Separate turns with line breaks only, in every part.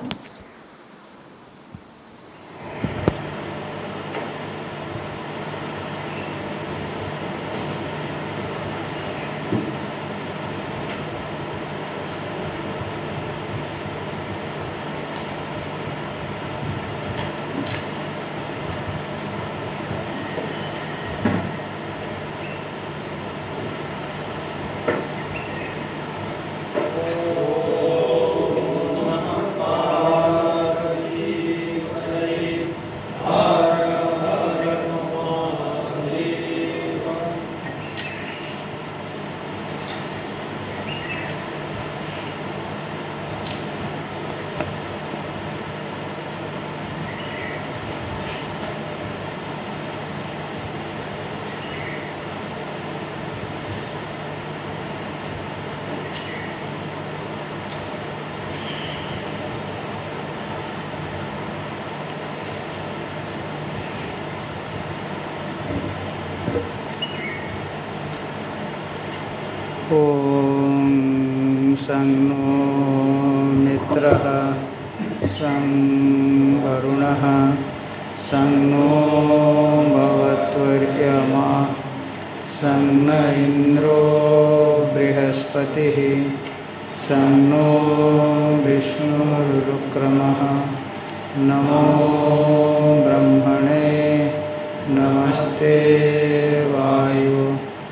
ओम सं नो मित्रः सं वरुणः सं नो भवत्वर्यमा सं न इंद्रो बृहस्पतिः सं नो विष्णुरुक्रमः नमो ब्रह्मणे नमस्ते वायु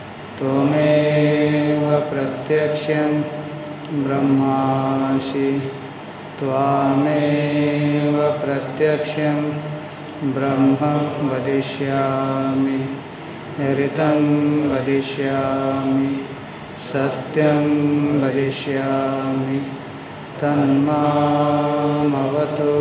त्वमेव प्रत्यक्षं ब्रह्मासि त्वामेव प्रत्यक्षं ब्रह्म वदिष्यामि ऋतं वदिष्यामि सत्यं वदिष्यामि तन्मामवतु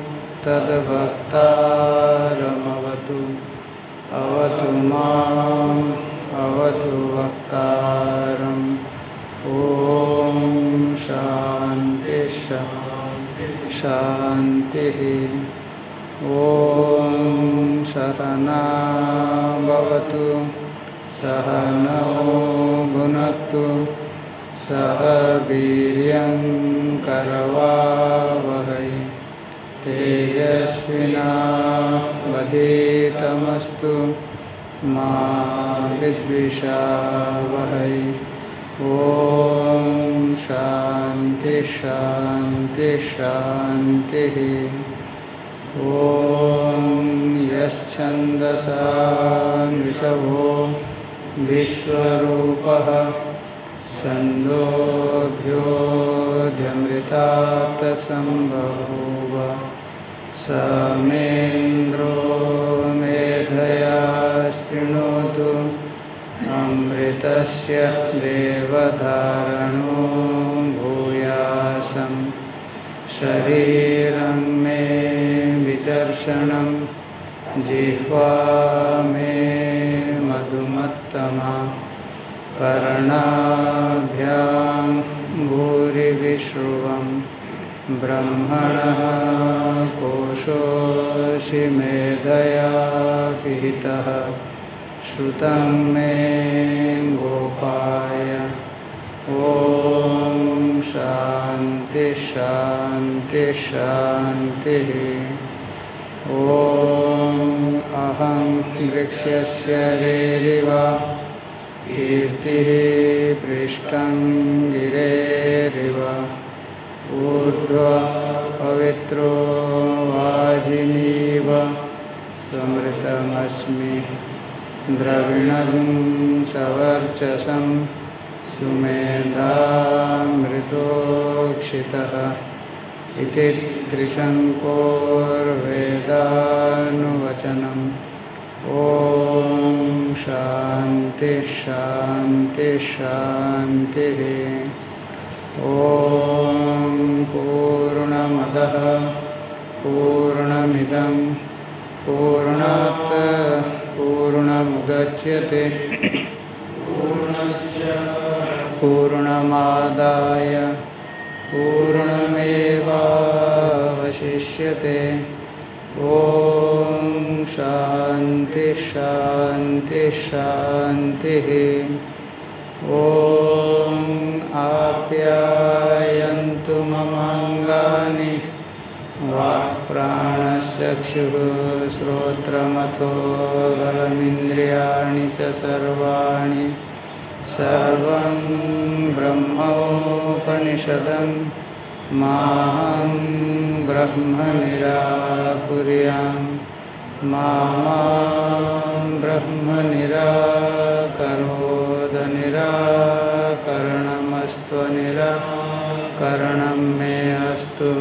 तद्भक्तारमवतु अवतु माम् अवतु वक्तारम् ओम शांति शांतिः ओम सहना भवतु सहनौ भुनक्तु सह वीर्यं करवावहै तेजस्विनावधीतमस्तु मा विद्विषावहै ओम शांति शांति शांतिः ओम यश्छन्दसा ऋषभो विश्वरूपः छन्दोभ्योऽध्यमृतात् सम्बभूव समेन्द्रो मेधया स्पृणोतु अमृतस्य देवधारणो भूयासं शरीरं मे विचर्षणं जिह्वा मे मधुमत्तमा कर्णाभ्यां भूरिविश्रुवं ब्रह्मणः कोशोऽसि मेधया विहितः श्रुतं मे गोपाय ओम शांति शांति शांतिः ओम अहं वृक्षस्य रेरिव कीर्तिः पृष्ठं गिरेरिव ऊर्ध्वः पवित्रो वाजिनीव स्मृतमस्मि द्रविणं सवर्चसं सुमेधामृतोक्षितः इति त्रिशङ्कोर्वेदानुवचनम् ओम शांति शांति शांतिः ओम पूर्णमदः पूर्णमिदं पूर्णात् पूर्णमुदच्यते पूर्णमादाय पूर्णमेवावशिष्यते ओम शांति शांति शांतिः ओम आप्यायन्तु ममाङ्गानि चक्षुः श्रोत्रमथो बलमिन्द्रियाणि च सर्वाणि सर्वं ब्रह्मोपनिषदं माहं ब्रह्म निराकुर्यां मा ब्रह्म निराकरोद निराकरणमस्त्वनिराकरणं मे अस्तु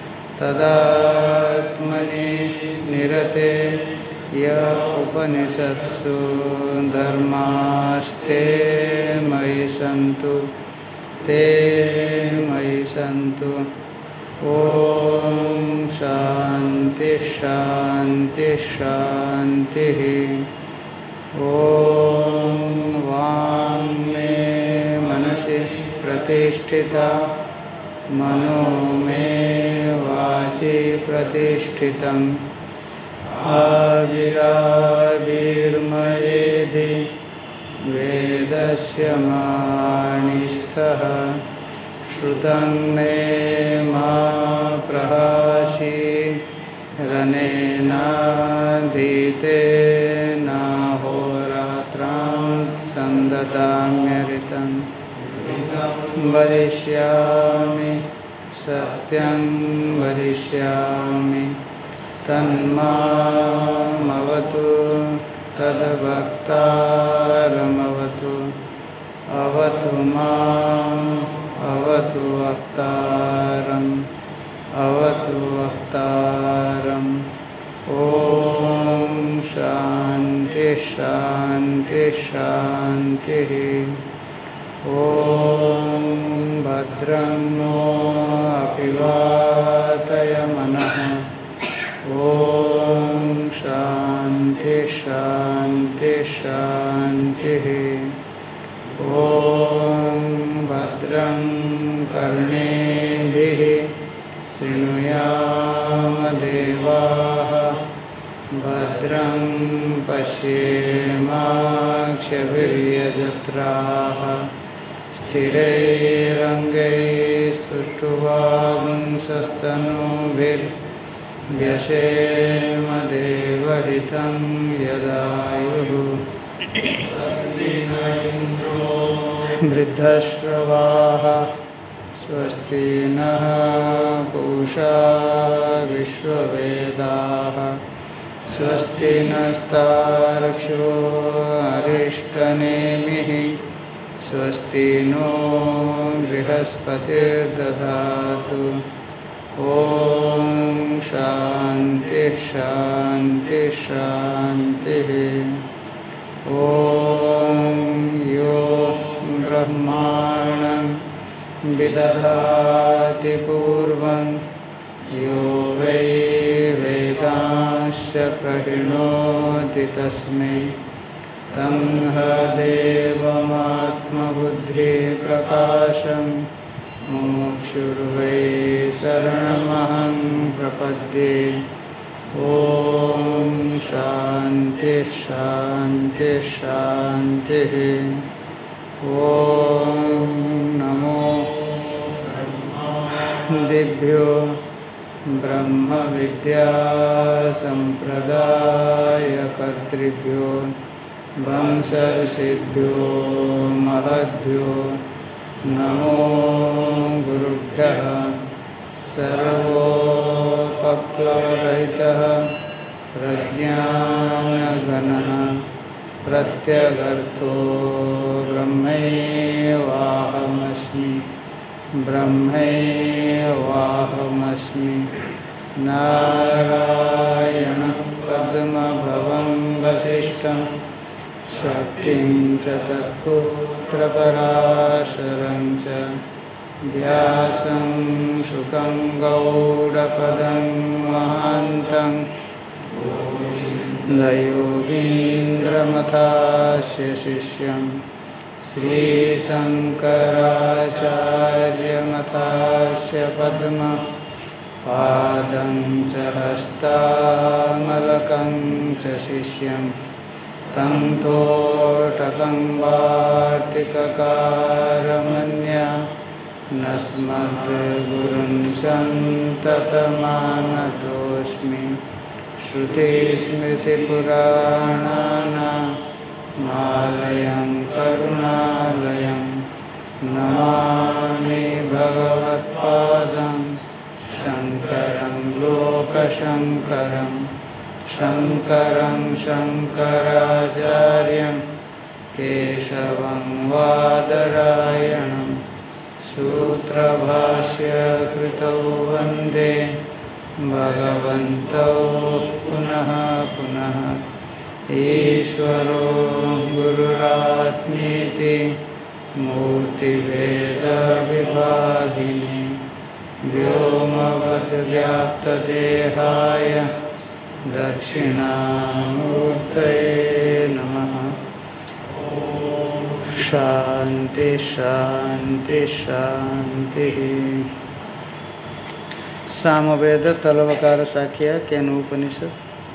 तदात्मनि निरते य उपनिषत्सु धर्मास्ते मयि सन्तु ते मयि सन्तु। ओम शांति शांति शांति। ओम वांग में मनसि प्रतिष्ठिता मनो में वाचि प्रतिष्ठितम् आविराविर्मयेधि वेदस्य माणिस्थः श्रुतं मे मा प्रहासी रनेनाधीतेन होरात्रां सन्ददाम्यऋतं वदिष्यामि सत्यं वदिष्यामि तन्मामवतु तद्वक्तारमवतु अवतु माम् अवतु वक्तारम् अवतु वक्तारम्। ओम शांति शांति शांति। ओम भद्रं नो अपिवातय मनः। ओम शांति शांति शांति। ओम भद्रं कर्णेभिः शृणुयाम देवाः भद्रं पश्येमाक्षभिर्यजत्राः स्थिरैरङ्गैस्तुष्टुवांसस्तनूभिर्व्यसेम देवहितं यदायुः। वृद्धश्रवाः स्वस्ति नः पूषा विश्ववेदाः स्वस्ति नस्तार्क्ष्यो अरिष्टनेमिः स्वस्ति नो बृहस्पतिर्दधातु। ओम शांति शांति शांति। ओम यो ब्रह्माणं विदधाति पूर्वं यो वै वेदांश्च प्रहिणोति तस्मै तं देवमात्मबुद्धिप्रकाशं मुमुक्षुर्वै शरणमहं प्रपद्ये। ओम शांति शांति शांति। ओम नमो दिभ्यो ब्रह्म विद्या संप्रदायकर्तृभ्यो वंशर्षिभ्यो महद्भ्यो नमो गुरुभ्यः। सर्वोपप्लवरहितः प्रज्ञानघनः प्रत्यगर्थो ब्रह्मैवाहमस्मि ब्रह्मैवाहमस्मि। नारायणं पद्मभवं वसिष्ठं शक्तिं च तत्पुत्रपराशरं च व्यासं शुकं गौडपदं महान्तं योगीन्द्रमथास्य शिष्यं श्रीशङ्कराचार्यमथास्य पद्मपादं च हस्तामलकं च शिष्यं तं तोटकं वार्तिककारमन्या नस्मद्गुरुन् सन्ततमानतोऽस्मि। श्रुतिस्मृतिपुराणानामालयं करुणालयं नमामि भगवत्पादं शङ्करं लोकशङ्करं शङ्करं शङ्कराचार्यं केशवं वादरायणं सूत्रभाष्यकृतौ वन्दे भगवन्तौ पुनः पुनः ईश्वरो गुरुरात्मेति मूर्तिभेदविभागिने व्योमवद्व्याप्तदेहाय दक्षिणामूर्तये नमः। शांति शांति शांति। सामवेद तलवकार साख्या केनोपनिषद।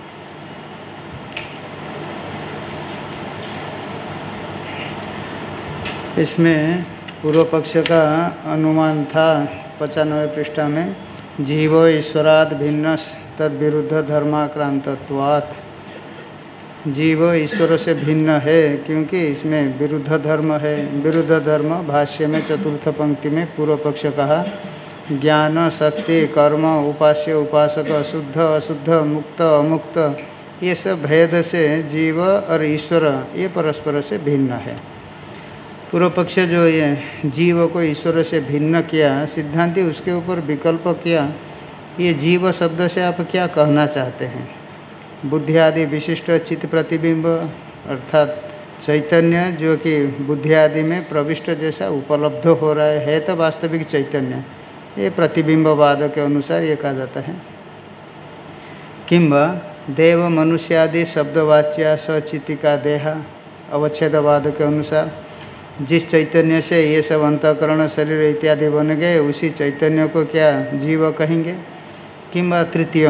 इसमें पूर्व पक्ष का अनुमान था 95 पृष्ठा में, जीव ईश्वराद भिन्न तद विरुद्ध धर्माक्रांतत्वात्। जीव ईश्वर से भिन्न है क्योंकि इसमें विरुद्ध धर्म है। विरुद्ध धर्म भाष्य में चतुर्थ पंक्ति में पूर्व पक्ष कहा, ज्ञान शक्ति कर्म उपास्य उपासक शुद्ध अशुद्ध मुक्त अमुक्त ये सब भेद से जीव और ईश्वर ये परस्पर से भिन्न है। पूर्व पक्ष जो ये जीव को ईश्वर से भिन्न किया, सिद्धांति उसके ऊपर विकल्प किया, ये जीव शब्द से आप क्या कहना चाहते हैं। बुद्धि आदि विशिष्ट चित्त प्रतिबिंब अर्थात चैतन्य जो कि बुद्धि आदि में प्रविष्ट जैसा उपलब्ध हो रहा है तो वास्तविक चैतन्य, ये प्रतिबिंबवाद के अनुसार ये कहा जाता है। किंबा देव मनुष्यादि शब्दवाच्या सचितिका देहा अवच्छेदवाद के अनुसार जिस चैतन्य से ये सब अंतःकरण शरीर इत्यादि बन गए उसी चैतन्य को क्या जीव कहेंगे। किंबा तृतीय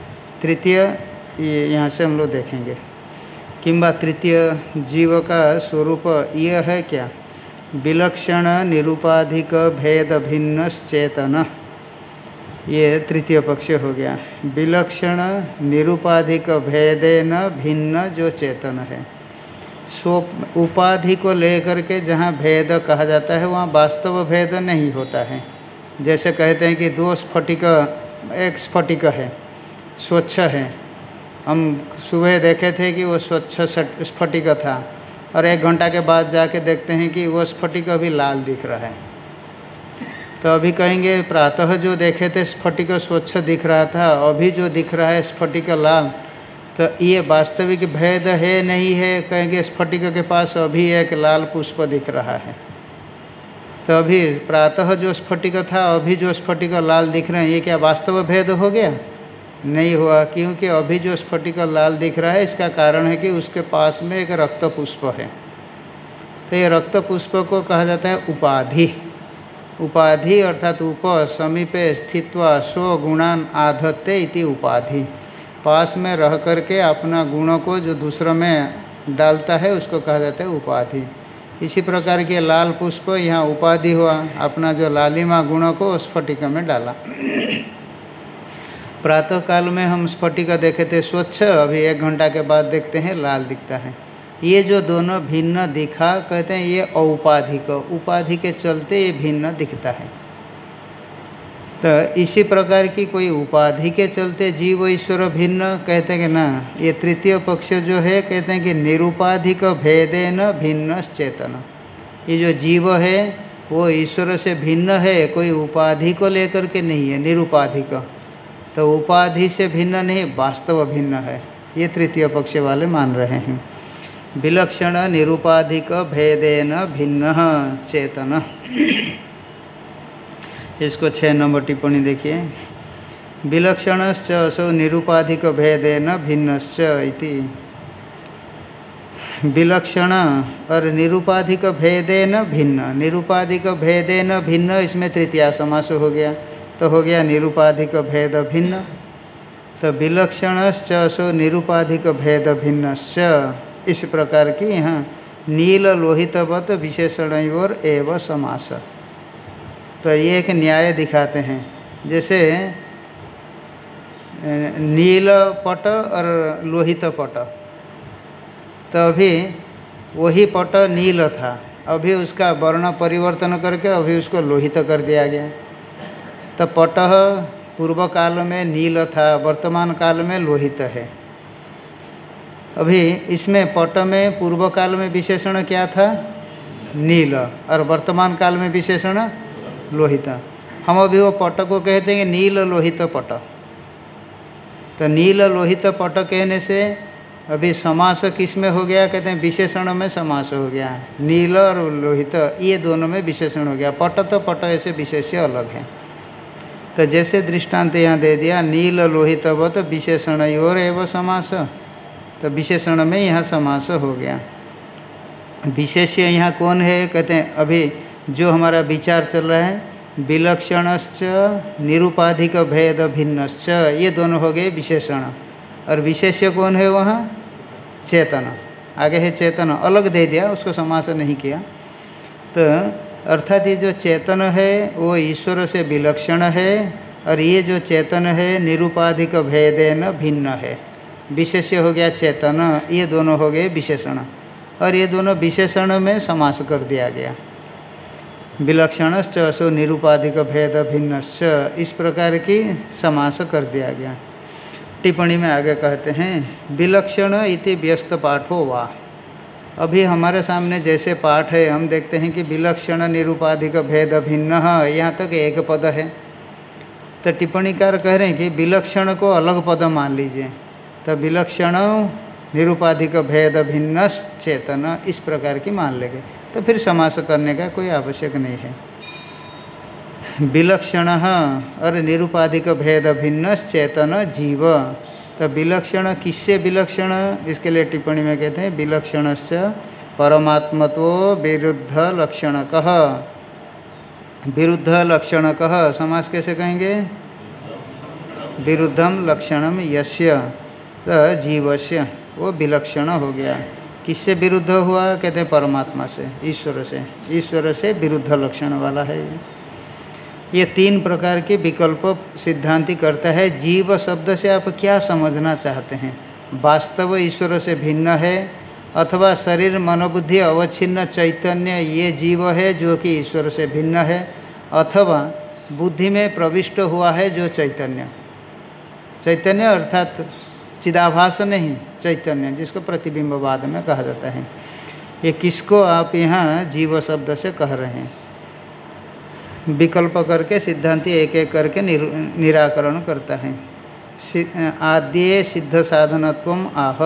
ये यहाँ से हम लोग देखेंगे। किंबा तृतीय जीव का स्वरूप यह है क्या, विलक्षण निरूपाधिक भेद भिन्न चेतन। ये तृतीय पक्ष हो गया। विलक्षण निरूपाधिक भेदेन भिन्न जो चेतन है, सो उपाधि को लेकर के जहाँ भेद कहा जाता है वहाँ वास्तव भेद नहीं होता है। जैसे कहते हैं कि दो स्फटिक, एक स्फटिक है स्वच्छ है, हम सुबह देखे थे कि वो स्वच्छ स्फटिक था और 1 घंटा के बाद जाके देखते हैं कि वो स्फटिक अभी लाल दिख रहा है। तो अभी कहेंगे प्रातः जो देखे थे स्फटिक स्वच्छ दिख रहा था, अभी जो दिख रहा है स्फटिक लाल, तो ये वास्तविक भेद है नहीं है। कहेंगे स्फटिक के पास अभी एक लाल पुष्प दिख रहा है, तो अभी प्रातः जो स्फटिक था अभी जो स्फटिक लाल दिख रहे हैं, ये क्या वास्तव भेद हो गया? नहीं हुआ, क्योंकि अभी जो स्फटिक लाल दिख रहा है इसका कारण है कि उसके पास में एक रक्त पुष्प है। तो ये रक्त पुष्प को कहा जाता है उपाधि। उपाधि अर्थात उप समीपे स्थित्वा स्व गुणान आधत्ते इति उपाधि। पास में रह करके अपना गुणों को जो दूसरों में डालता है उसको कहा जाता है उपाधि। इसी प्रकार के लाल पुष्प यहाँ उपाधि हुआ, अपना जो लालिमा गुणों को स्फटिक में डाला। प्रातः काल में हम स्फटिक देखे थे स्वच्छ, अभी 1 घंटा के बाद देखते हैं लाल दिखता है। ये जो दोनों भिन्न दिखा, कहते हैं ये औपाधिक, उपाधि के चलते ये भिन्न दिखता है। तो इसी प्रकार की कोई उपाधि के चलते जीव ईश्वर भिन्न कहते हैं कि ना, ये तृतीय पक्ष जो है कहते हैं कि निरूपाधिक भेदेन भिन्न चेतन। ये जो जीव है वो ईश्वर से भिन्न है, कोई उपाधि को लेकर के नहीं है, निरूपाधिक। तो उपाधि से भिन्न नहीं, वास्तव भिन्न है, ये तृतीय पक्ष वाले मान रहे हैं। विलक्षण निरूपाधिक भेदेन भिन्न चेतन। इसको 6 नंबर टिप्पणी देखिए। विलक्षणश्च असौ निरूपाधिक भेदेन भिन्नश्च इति। विलक्षण और निरूपाधिक भेदेन भिन्न, निरूपाधिक भेदेन भिन्न, इसमें तृतीया समास हो गया, तो हो गया निरूपाधिक भेद भिन्न। तो विलक्षणश्च असौ निरूपाधिक भेद भिन्नश्च, इस प्रकार की यहाँ नील लोहितवत विशेषणयोर एव समास। तो ये एक न्याय दिखाते हैं। जैसे नील पट और लोहित पट। तो अभी वही पट नील था, अभी उसका वर्ण परिवर्तन करके अभी उसको लोहित कर दिया गया। तो पट पूर्व काल में नील था, वर्तमान काल में लोहित है। अभी इसमें पट में पूर्व काल में विशेषण क्या था? नील, और वर्तमान काल में विशेषण लोहित। हम अभी वो पट को कहते हैं नील लोहित पट। तो नील लोहित पट कहने से अभी समास किस में हो गया? कहते हैं विशेषण में समास हो गया। नील और लोहित ये दोनों में विशेषण हो गया। पट तो पट ऐसे विशेष्य अलग है। तो जैसे दृष्टांत यहाँ दे दिया, नील लोहितवत विशेषणयोर एवं समास, तो विशेषण में यहाँ समास हो गया। विशेष्य यहाँ कौन है? कहते हैं अभी जो हमारा विचार चल रहा है, विलक्षणश्च निरुपाधिक भेद भिन्नश्च, ये दोनों हो गए विशेषण। और विशेष्य कौन है वहाँ? चेतन। आगे है चेतन, अलग दे दिया, उसको समास नहीं किया। तो अर्थात ये जो चेतन है वो ईश्वर से विलक्षण है, और ये जो चेतन है निरुपाधिक भेदेन भिन्न है। विशेष्य हो गया चेतन, ये दोनों हो गए विशेषण, और ये दोनों विशेषण में समास कर दिया गया। विलक्षणश्च असो निरुपाधिक भेद भिन्नश्च, इस प्रकार की समास कर दिया गया। टिप्पणी में आगे कहते हैं विलक्षण इति व्यस्त पाठो वा। अभी हमारे सामने जैसे पाठ है, हम देखते हैं कि विलक्षण निरुपाधिक भेद भिन्न, यहाँ तक एक पद है। तो टिप्पणीकार कह रहे हैं कि विलक्षण को अलग पद मान लीजिए, तो विलक्षण निरुपाधिक भेद भिन्न चेतन, इस प्रकार की मान लेंगे, तो फिर समास करने का कोई आवश्यक नहीं है। विलक्षण और निरुपाधिक भेद भिन्न चेतन जीव। तो विलक्षण किससे विलक्षण? इसके लिए टिप्पणी में कहते हैं विलक्षणश्च परमात्मत्व विरुद्ध लक्षणकः। विरुद्ध लक्षणकः समास कैसे कहेंगे? विरुद्धम लक्षणम यस्य, तो जीवस्य, वो विलक्षण हो गया। किससे विरुद्ध हुआ? कहते हैं परमात्मा से, ईश्वर से। ईश्वर से विरुद्ध लक्षण वाला है ये। तीन प्रकार के विकल्प सिद्धांति करता है। जीव शब्द से आप क्या समझना चाहते हैं? वास्तव ईश्वर से भिन्न है, अथवा शरीर मनोबुद्धि अवच्छिन्न चैतन्य ये जीव है जो कि ईश्वर से भिन्न है, अथवा बुद्धि में प्रविष्ट हुआ है जो चैतन्य। चैतन्य अर्थात चिदाभास नहीं, चैतन्य जिसको प्रतिबिंबवाद में कहा जाता है। ये किसको आप यहाँ जीव शब्द से कह रहे हैं? विकल्प करके सिद्धांति एक एक करके निराकरण करता है। आद्ये सिद्ध साधनत्वम आह।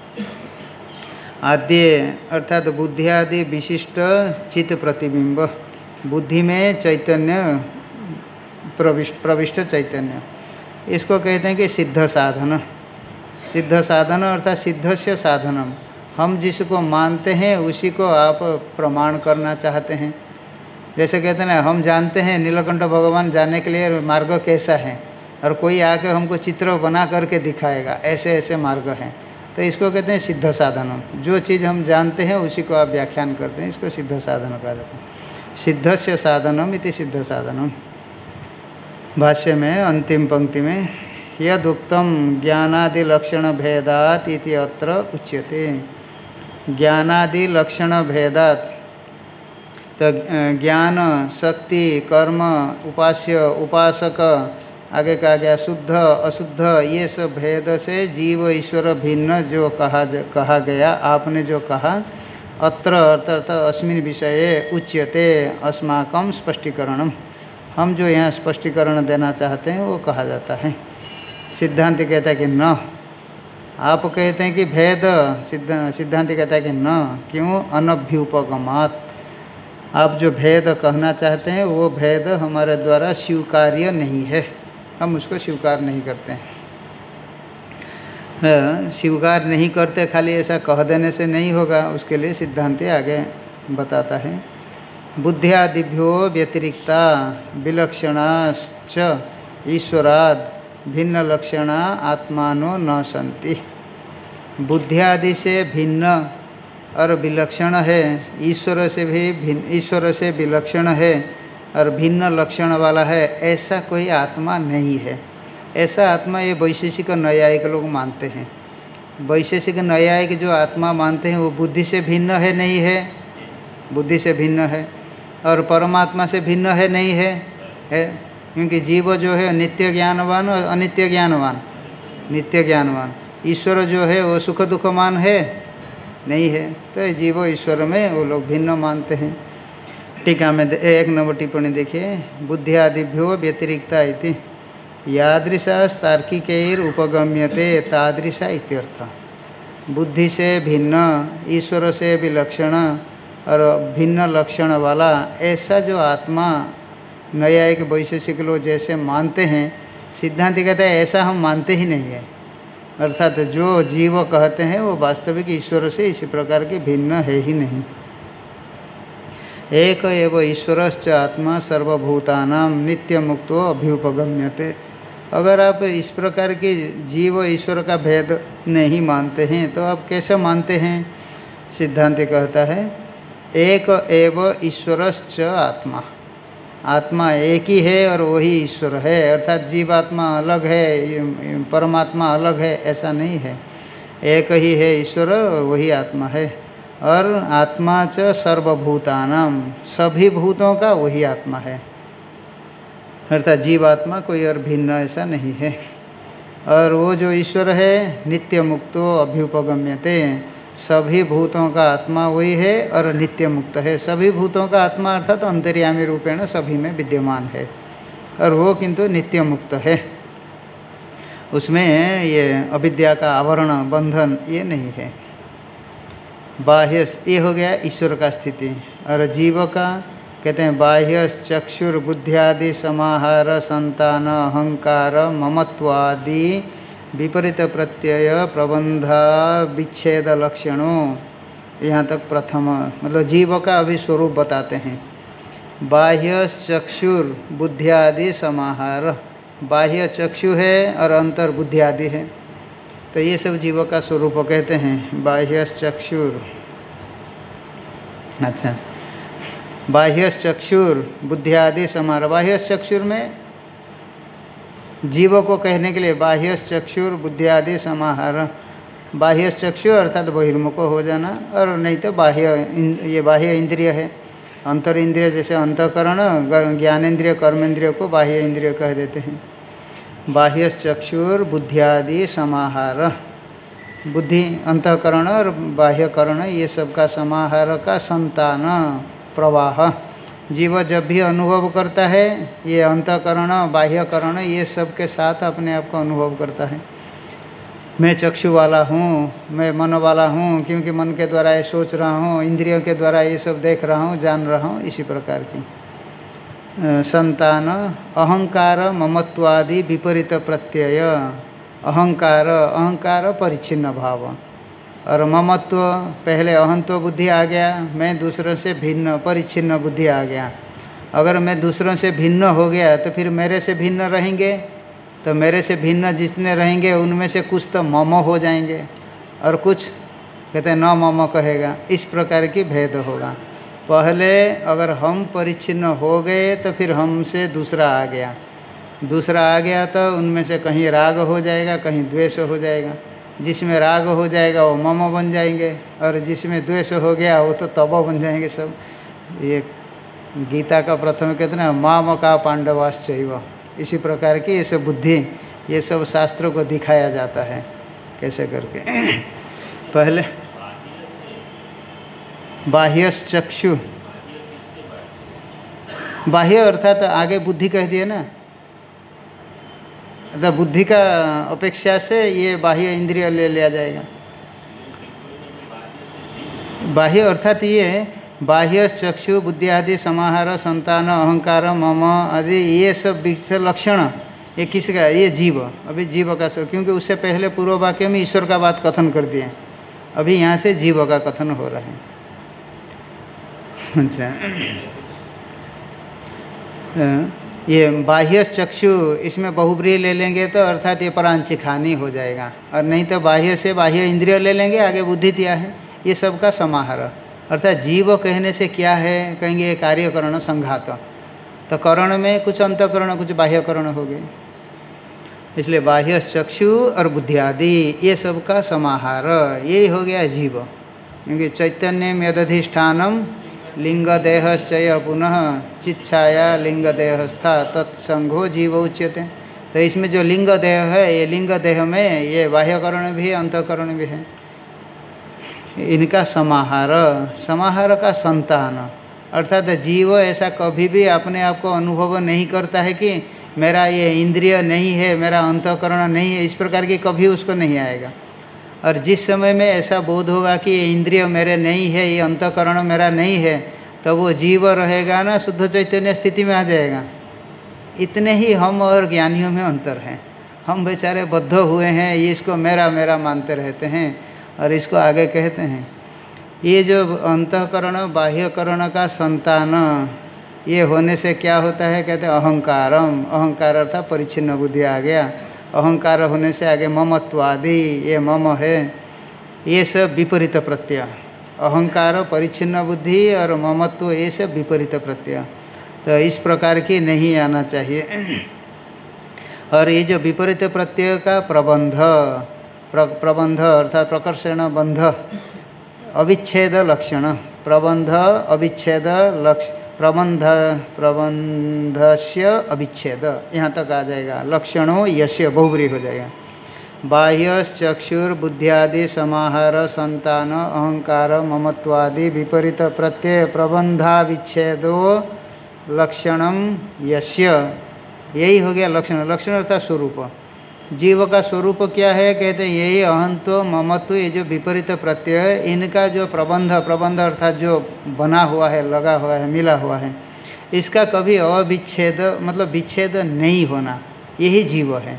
आद्य अर्थात बुद्धि आदि विशिष्ट चित्त प्रतिबिंब, बुद्धि में चैतन्य प्रविष्ट चैतन्य, इसको कहते हैं कि सिद्ध साधन। सिद्ध साधन अर्थात सिद्धस्य साधनम, हम जिसको मानते हैं उसी को आप प्रमाण करना चाहते हैं। जैसे कहते हैं ना, हम जानते हैं नीलकंठ भगवान जाने के लिए मार्ग कैसा है, और कोई आके हमको चित्र बना करके दिखाएगा ऐसे ऐसे मार्ग हैं, तो इसको कहते हैं सिद्ध साधनम। जो चीज़ हम जानते हैं उसी को आप व्याख्यान करते हैं, इसको सिद्ध साधन कहा जाता है। सिद्धस्य साधनम इति सिद्ध साधनम। भाष्य में अंतिम पंक्ति में यदुक्तम ज्ञानादि लक्षण भेदात इति अत्र उच्यते। ज्ञानादि लक्षण भेदात, तो ज्ञान, शक्ति, कर्म, उपास्य, उपासक, आगे कहा गया शुद्ध अशुद्ध, ये सब भेद से जीव ईश्वर भिन्न जो कहा गया, आपने जो कहा, अत्र अर्थात अस्मिन् विषये उच्यते अस्माकं स्पष्टीकरणम, हम जो यहाँ स्पष्टीकरण देना चाहते हैं वो कहा जाता है। सिद्धांत कहता है कि न, आप कहते हैं कि भेद, सिद्धांत कहता है कि न, क्यों? अनभ्युपगमात्, आप जो भेद कहना चाहते हैं वो भेद हमारे द्वारा स्वीकार्य नहीं है, हम उसको स्वीकार नहीं करते हैं। स्वीकार नहीं करते, खाली ऐसा कह देने से नहीं होगा, उसके लिए सिद्धांत आगे बताता है। बुद्ध्यादिभ्यो व्यतिरिक्ता विलक्षणाश्च ईश्वराद भिन्न लक्षणा आत्मानो न सन्ति। बुद्ध्यादि से भिन्न और विलक्षण है, ईश्वर से भी भिन्न, ईश्वर से विलक्षण है और भिन्न लक्षण वाला है, ऐसा कोई आत्मा नहीं है। ऐसा आत्मा ये वैशेषिक न्यायिक लोग मानते हैं। वैशेषिक न्यायिक जो आत्मा मानते हैं वो बुद्धि से भिन्न है नहीं है, बुद्धि से भिन्न है, और परमात्मा से भिन्न है नहीं है, है। क्योंकि जीव जो है नित्य ज्ञानवान और अनित्य ज्ञानवान, नित्य ज्ञानवान। ईश्वर जो है वो सुख दुखमान है नहीं है, तो जीव ईश्वर में वो लोग भिन्न मानते हैं। टीका में 1 नंबर टिप्पणी देखिए, बुद्धियादिभ्यो व्यतिरिक्ता इति यादृशा तार्किकैर उपगम्यते तादृशा इत्यर्थ। बुद्धि से भिन्न, ईश्वर से विलक्षण और भिन्न लक्षण वाला ऐसा जो आत्मा न्यायिक वैशेषिक लोग जैसे मानते हैं, सिद्धांत कहता है ऐसा हम मानते ही नहीं है। अर्थात जो जीव कहते हैं वो वास्तविक ईश्वर से इसी प्रकार के भिन्न है ही नहीं। एक एव ईश्वरश्च आत्मा सर्वभूतानां नित्य मुक्तो अभ्युपगम्यते। अगर आप इस प्रकार के जीव ईश्वर का भेद नहीं मानते हैं तो आप कैसे मानते हैं? सिद्धांत कहता है एक एव ईश्वरश्च आत्मा, आत्मा एक ही है और वही ईश्वर है। अर्थात जीवात्मा अलग है, परमात्मा अलग है, ऐसा नहीं है। एक ही है ईश्वर, वही आत्मा है। और आत्मा च सर्वभूतानाम, सभी भूतों का वही आत्मा है। अर्थात जीवात्मा कोई और भिन्न ऐसा नहीं है। और वो जो ईश्वर है नित्य मुक्तो अभ्युपगम्यते, सभी भूतों का आत्मा वही है और नित्य मुक्त है। सभी भूतों का आत्मा अर्थात अंतर्यामी रूपेण सभी में विद्यमान है, और वो किंतु नित्य मुक्त है। उसमें ये अविद्या का आवरण बंधन ये नहीं है। बाह्य, ये हो गया ईश्वर का स्थिति। और जीव का कहते हैं बाह्य चक्षुर्बुद्ध्यादि समाहार संतान अहंकार ममत्वादि विपरीत प्रत्यय प्रबंधा विच्छेद लक्षणों। यहाँ तक प्रथम मतलब जीव का अभी स्वरूप बताते हैं। बाह्य चक्षुर बुद्ध्यादि समाहार, बाह्य चक्षु है और अंतर बुद्धियादि है, तो ये सब जीव का स्वरूप कहते हैं। बाह्य चक्षुर, अच्छा, बाह्य चक्षुर बुद्धियादि समाहार। बाह्य चक्षुर में जीव को कहने के लिए बाह्य चक्षुर बुद्धियादि समाहार, बाह्य चक्षु अर्थात बहिर्मुख हो जाना, और नहीं तो बाह्य, ये बाह्य इंद्रिय है। अंतर इंद्रिय जैसे अंतःकरण, ज्ञानेन्द्रिय कर्मेंद्रिय को बाह्य इंद्रिय कह देते हैं। बाह्य चक्षुर बुद्धियादि समाहार, बुद्धि अंतःकरण और बाह्यकरण ये सब का समाहार का संतान प्रवाह। जीव जब भी अनुभव करता है ये अंतःकरण बाह्यकरण ये सब के साथ अपने आप को अनुभव करता है। मैं चक्षु वाला हूँ, मैं मन वाला हूँ, क्योंकि मन के द्वारा ये सोच रहा हूँ, इंद्रियों के द्वारा ये सब देख रहा हूँ, जान रहा हूँ, इसी प्रकार की संतान। अहंकार ममत्वादि विपरीत प्रत्यय, अहंकार, अहंकार परिच्छिन्न भाव, और ममत्व पहले अहंत्व बुद्धि आ गया, मैं दूसरों से भिन्न परिच्छिन्न बुद्धि आ गया। अगर मैं दूसरों से भिन्न हो गया तो फिर मेरे से भिन्न रहेंगे, तो मेरे से भिन्न जितने रहेंगे उनमें से कुछ तो मम हो जाएंगे और कुछ कहते हैं न मम कहेगा। इस प्रकार की भेद होगा। पहले अगर हम परिच्छिन्न हो गए तो फिर हमसे दूसरा आ गया, दूसरा आ गया तो उनमें से कहीं राग हो जाएगा, कहीं द्वेष हो जाएगा। जिसमें राग हो जाएगा वो मम बन जाएंगे, और जिसमें द्वेष हो गया वो तो तब बन जाएंगे सब। ये गीता का प्रथम कहते हैं माम का पांडवाश्चैव, इसी प्रकार की ये सब बुद्धि, ये सब शास्त्रों को दिखाया जाता है कैसे करके। पहले बाह्य चक्षु, बाह्य अर्थात आगे बुद्धि कह दिए ना, अर्थात बुद्धि का अपेक्षा से ये बाह्य इंद्रिय ले लिया जाएगा। बाह्य अर्थात ये बाह्य चक्षु बुद्धि आदि समाहार संतान अहंकार मम आदि ये सब लक्षण, ये किसका? ये जीव, अभी जीव का सब, क्योंकि उससे पहले पूर्व वाक्य में ईश्वर का बात कथन कर दिए, अभी यहाँ से जीव का कथन हो रहा है। अच्छा, ये बाह्य चक्षु इसमें बहुब्रीहि ले लेंगे तो अर्थात ये परांचिक हानि हो जाएगा, और नहीं तो बाह्य से बाह्य इंद्रिय ले लेंगे, आगे बुद्धि दिया है, ये सब का समाहार। अर्थात जीव कहने से क्या है, कहेंगे ये कार्यकरण संघात, तो करण में कुछ अंतकरण कुछ बाह्यकरण हो गए। इसलिए बाह्य चक्षु और बुद्धि आदि ये सब का समाहार यही हो गया जीव। क्योंकि चैतन्य में यदधिष्ठानम लिंग देहश्चय पुनः चिच्छाया लिंग देहस्था तत्संगो जीव उच्यते। तो इसमें जो लिंग देह है, ये लिंग देह में ये बाह्यकरण भी है, अंतःकरण भी है। इनका समाहार, समाहार का संतान, अर्थात जीव ऐसा कभी भी अपने आप को अनुभव नहीं करता है कि मेरा ये इंद्रिय नहीं है, मेरा अंतःकरण नहीं है, इस प्रकार की कभी उसको नहीं आएगा। और जिस समय में ऐसा बोध होगा कि ये इंद्रिय मेरे नहीं है, ये अंतःकरण मेरा नहीं है, तो वो जीव रहेगा ना, शुद्ध चैतन्य स्थिति में आ जाएगा। इतने ही हम और ज्ञानियों में अंतर है। हम बेचारे बद्ध हुए हैं, ये इसको मेरा मेरा मानते रहते हैं और इसको आगे कहते हैं। ये जो अंतःकरण बाह्यकरण का संतान, ये होने से क्या होता है, कहते हैं अहंकारम। अहंकार अर्थात परिच्छिन्न बुद्धि आ गया। अहंकार होने से आगे ममत्वादि, ये मम है, ये सब विपरीत प्रत्यय। अहंकार परिच्छिन्न बुद्धि और ममत्व, ये सब विपरीत प्रत्यय। तो इस प्रकार की नहीं आना चाहिए। और ये जो विपरीत प्रत्यय का प्रबंध, प्रबंध अर्थात प्रकर्षण बंध, अविच्छेद लक्षण, प्रबंध अविच्छेद लक्ष्य, प्रबंधस्य अविच्छेद, यहाँ तक आ जाएगा। लक्षणों यस्य बहुब्री हो जाएगा। बाह्य चक्षुर्बुद्ध्यादि समाहार संतान अहंकार ममत्वादि विपरीत प्रत्यय प्रबंधाविच्छेदो लक्षणम यस्य, यही हो गया लक्षण। लक्षण अर्थात स्वरूप। जीव का स्वरूप क्या है, कहते हैं यही अहंत्व ममत्व, ये जो विपरीत प्रत्यय, इनका जो प्रबंध, प्रबंध अर्थात जो बना हुआ है, लगा हुआ है, मिला हुआ है, इसका कभी अविच्छेद मतलब विच्छेद नहीं होना, यही जीव है।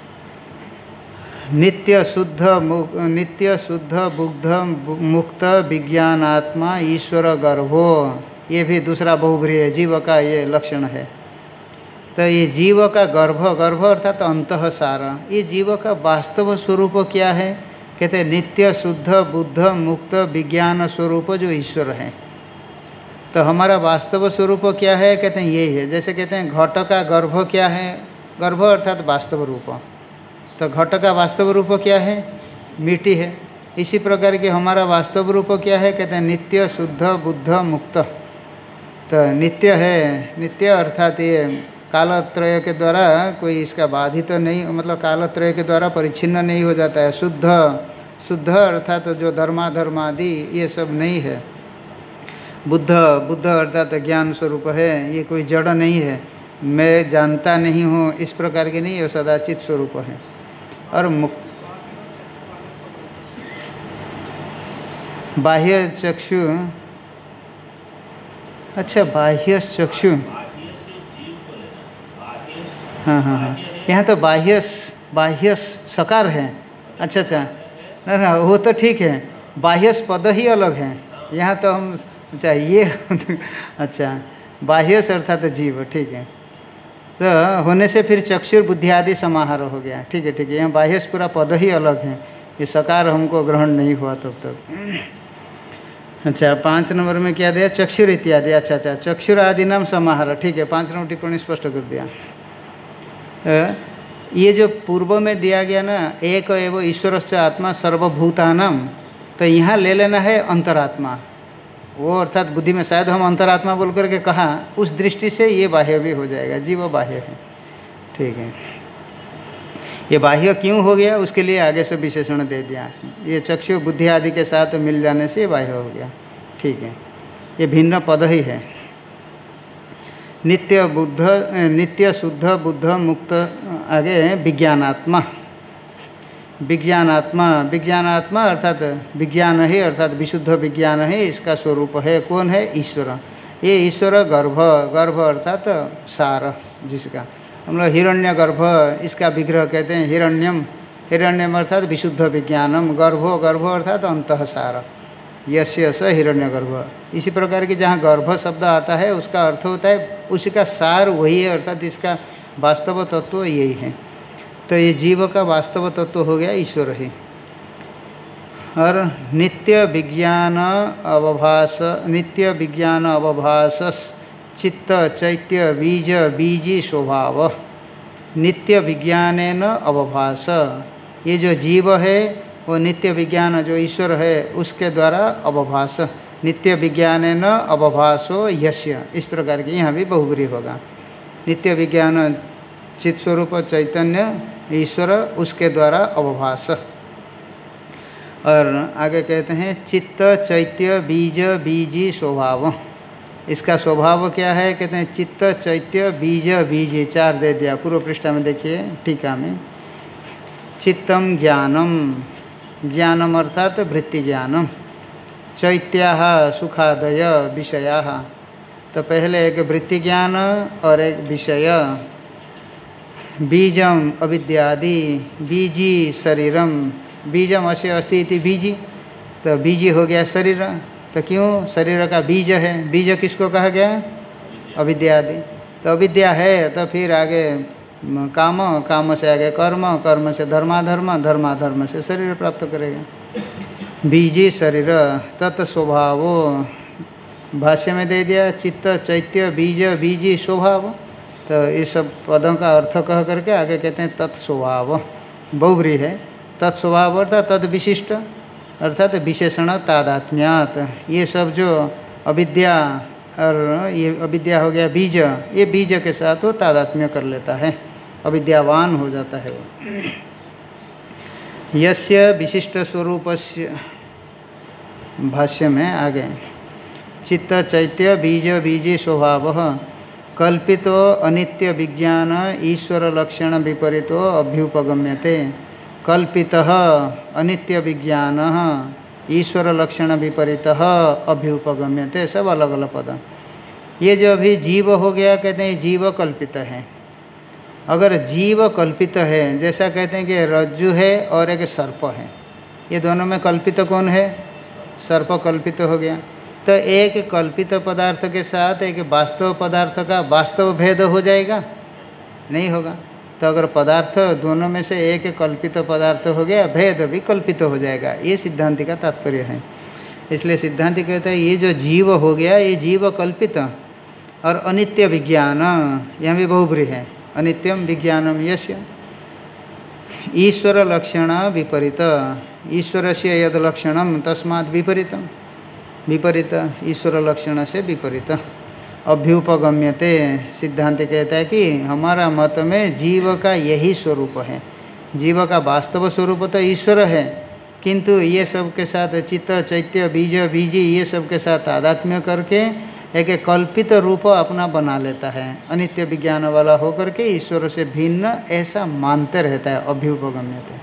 नित्य शुद्ध बुद्ध मुक्त विज्ञानात्मा ईश्वर गर्भो, ये भी दूसरा बहुब्री है, जीव का ये लक्षण है। तो ये जीव का गर्भ, गर्भ अर्थात अंतः सार, ये जीव का वास्तव स्वरूप क्या है, कहते हैं नित्य शुद्ध बुद्ध मुक्त विज्ञान स्वरूप जो ईश्वर है। तो हमारा वास्तव स्वरूप क्या है, कहते हैं यही है। जैसे कहते हैं घट का गर्भ क्या है, गर्भ अर्थात वास्तव रूप। तो घट का वास्तव रूप क्या है, मिट्टी है। इसी प्रकार के हमारा वास्तव रूप क्या है, कहते हैं नित्य शुद्ध बुद्ध मुक्त। तो नित्य है, नित्य अर्थात ये कालत्रय के द्वारा कोई इसका बाधित तो नहीं, मतलब कालत्रय के द्वारा परिच्छिन्न नहीं हो जाता है। शुद्ध, शुद्ध अर्थात जो धर्माधर्मादि ये सब नहीं है। बुद्ध, बुद्ध अर्थात ज्ञान स्वरूप है, ये कोई जड़ नहीं है, मैं जानता नहीं हूँ, इस प्रकार के नहीं, ये सदाचित स्वरूप है। और बाह्य चक्षु, अच्छा बाह्य चक्षु, हाँ हाँ हाँ, यहाँ तो बाह्य, बाह्य सकार है। अच्छा अच्छा, ना ना वो तो ठीक है, बाह्य पद ही अलग है। यहाँ तो हम, अच्छा ये अच्छा बाह्य अर्थात जीव, ठीक है। तो होने से फिर चक्षुर बुद्धि आदि समाहार हो गया, ठीक है ठीक है। यहाँ बाह्य पूरा पद ही अलग है, ये सकार हमको ग्रहण नहीं हुआ तब तक। अच्छा 5 नंबर में क्या दिया, चक्षुर इत्यादि। अच्छा अच्छा, चक्षुर आदि नाम समाहार, ठीक है। 5 नंबर टिप्पणी स्पष्ट कर दिया। ये जो पूर्व में दिया गया ना, एक एवं ईश्वरश्च आत्मा सर्वभूतानाम, तो यहाँ ले लेना है अंतरात्मा, वो अर्थात बुद्धि में शायद हम अंतरात्मा बोल करके कहा, उस दृष्टि से ये बाह्य भी हो जाएगा, जीव बाह्य है, ठीक है। ये बाह्य क्यों हो गया, उसके लिए आगे से विशेषण दे दिया। ये चक्षु बुद्धि आदि के साथ मिल जाने से ये बाह्य हो गया, ठीक है। ये भिन्न पद ही है। नित्य बुद्ध, नित्य शुद्ध बुद्ध मुक्त, आगे विज्ञानात्मा, विज्ञानात्मा, विज्ञानात्मा अर्थात विज्ञान ही, अर्थात विशुद्ध विज्ञान ही इसका स्वरूप है। कौन है, ईश्वर। ये ईश्वर गर्भ, गर्भ अर्थात सार, जिसका हम लोग हिरण्य गर्भ, इसका विग्रह कहते हैं हिरण्यम। हिरण्यम अर्थात विशुद्ध विज्ञानम, गर्भो, गर्भ अर्थात अंतः सार, यस्य स हिरण्य गर्भ। इसी प्रकार की जहाँ गर्भ शब्द आता है उसका अर्थ होता है उसका सार वही है, अर्थात इसका वास्तव तत्व यही है। तो ये जीव का वास्तव तत्व हो गया ईश्वर ही। और नित्य विज्ञान अवभास, नित्य विज्ञान अवभास चित्त चैत्य बीज बीजी स्वभाव, नित्य विज्ञानेन अवभास। ये जो जीव है वो नित्य विज्ञान जो ईश्वर है उसके द्वारा अवभास, नित्य विज्ञानेन अवभासो यस्य, इस प्रकार की यहाँ भी बहुब्री होगा। नित्य विज्ञान चित स्वरूप चैतन्य ईश्वर उसके द्वारा अवभास। और आगे कहते हैं चित्त चैत्य बीज बीजी स्वभाव। इसका स्वभाव क्या है? कहते हैं चित्त चैत्य बीज बीजी, 4 दे दिया पूर्व पृष्ठा में, देखिए टीका में। चित्तम ज्ञानम, ज्ञानम अर्थात वृत्ति ज्ञानम, चैत्याः सुखादय विषयाः। तो पहले एक वृत्ति ज्ञान और एक विषय। बीजम अविद्यादि, बीजी शरीरम, बीजम अस्य अस्ति इति बीजी, तो बीजी हो गया शरीर। तो क्यों शरीर का बीज है? बीज किसको कहा गया? अविद्यादि। तो अविद्या है तो फिर आगे काम, काम से आगे कर्म, कर्म से धर्माधर्म, धर्माधर्म से शरीर प्राप्त करेगा। बीजी शरीर तत्स्वभावो, भाष्य में दे दिया चित्त चैत्य बीज बीजी स्वभाव। तो इस सब पदों का अर्थ कह करके आगे कहते हैं तत्स्वभाव, बहुब्री है। तत्स्वभाव अर्थात तद विशिष्ट, अर्थात विशेषण तादात्म्यात्। ये सब जो अविद्या और ये अविद्या हो गया बीज, ये बीज के साथ वो तादात्म्य कर लेता है, अविद्यावान हो जाता है वो। यस्य विशिष्ट स्वरूपस्य, भाष्य में आगे चित्त चैत्य बीज बीजी स्वभाव कल्पितो अनित्य विज्ञान ईश्वर लक्षण विपरीतो अभ्युपगम्यते। कल्पितः अनित्य विज्ञान ईश्वर लक्षण विपरीतः अभ्युपगम्यते, सब अलग अलग पद। ये जो अभी जीव हो गया, कहते हैं जीव कल्पित है। अगर जीव कल्पित है, जैसा कहते हैं कि रज्जु है और एक सर्प है, ये दोनों में कल्पित कौन है? सर्प कल्पित हो गया। तो एक कल्पित पदार्थ के साथ एक वास्तव पदार्थ का वास्तव भेद हो जाएगा? नहीं होगा। तो अगर पदार्थ दोनों में से एक कल्पित पदार्थ हो गया, भेद भी कल्पित हो जाएगा। ये सिद्धांति का तात्पर्य है। इसलिए सिद्धांति कहता है ये जो जीव हो गया, ये जीव कल्पित और अनित्य विज्ञान, यहाँ भी बहुब्री है, अनित्यम विज्ञानम यस्य ईश्वर लक्षण विपरीत, ईश्वर से यद लक्षणम तस्मात् विपरीतम, विपरीत ईश्वर लक्षण से विपरीत। अभ्युपगम्यते, सिद्धांत कहता है कि हमारा मत में जीव का यही स्वरूप है। जीव का वास्तव स्वरूप तो ईश्वर है, किंतु ये सब के साथ चित्त चैत्य बीज बीजी ये सब के साथ तादात्म्य करके एक कल्पित रूप अपना बना लेता है, अनित्य विज्ञान वाला होकर के ईश्वर से भिन्न ऐसा मानते रहता है। अभ्युपगम्यते।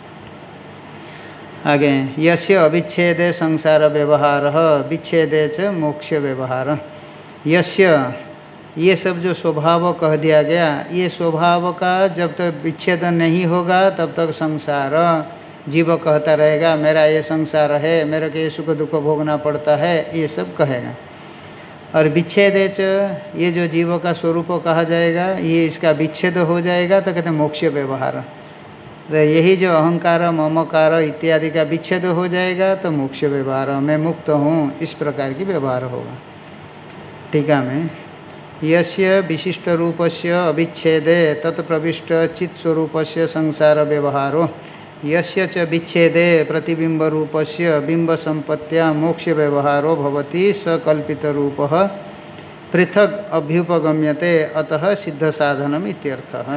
आगे यस्य अविच्छेदे संसार व्यवहार विच्छेदे च मोक्ष व्यवहार। यस्य, ये सब जो स्वभाव कह दिया गया, ये स्वभाव का जब तक विच्छेद नहीं होगा तब तक संसार, जीव कहता रहेगा मेरा ये संसार है, मेरे को ये सुख दुख भोगना पड़ता है, ये सब कहेगा। और विच्छेदे च, ये जो जीव का स्वरूप कहा जाएगा, ये इसका विच्छेद हो जाएगा तो कहते हैं मोक्ष व्यवहार। तो यही जो अहंकार ममकार इत्यादि का विच्छेद हो जाएगा तो मोक्ष व्यवहार, मैं मुक्त हूँ, इस प्रकार की व्यवहार होगा। टीका में यस्य विशिष्ट रूपस्य अविच्छेदे तत्प्रविष्ट चित् स्वरूपस्य संसार व्यवहारो यस्य च विच्छेदे प्रतिबिंब रूपस्य बिंब संपत्त्या मोक्ष व्यवहारो भवति सकल्पित रूपः पृथक अभ्युपगम्यते अतः सिद्ध साधनम इत्यर्थः।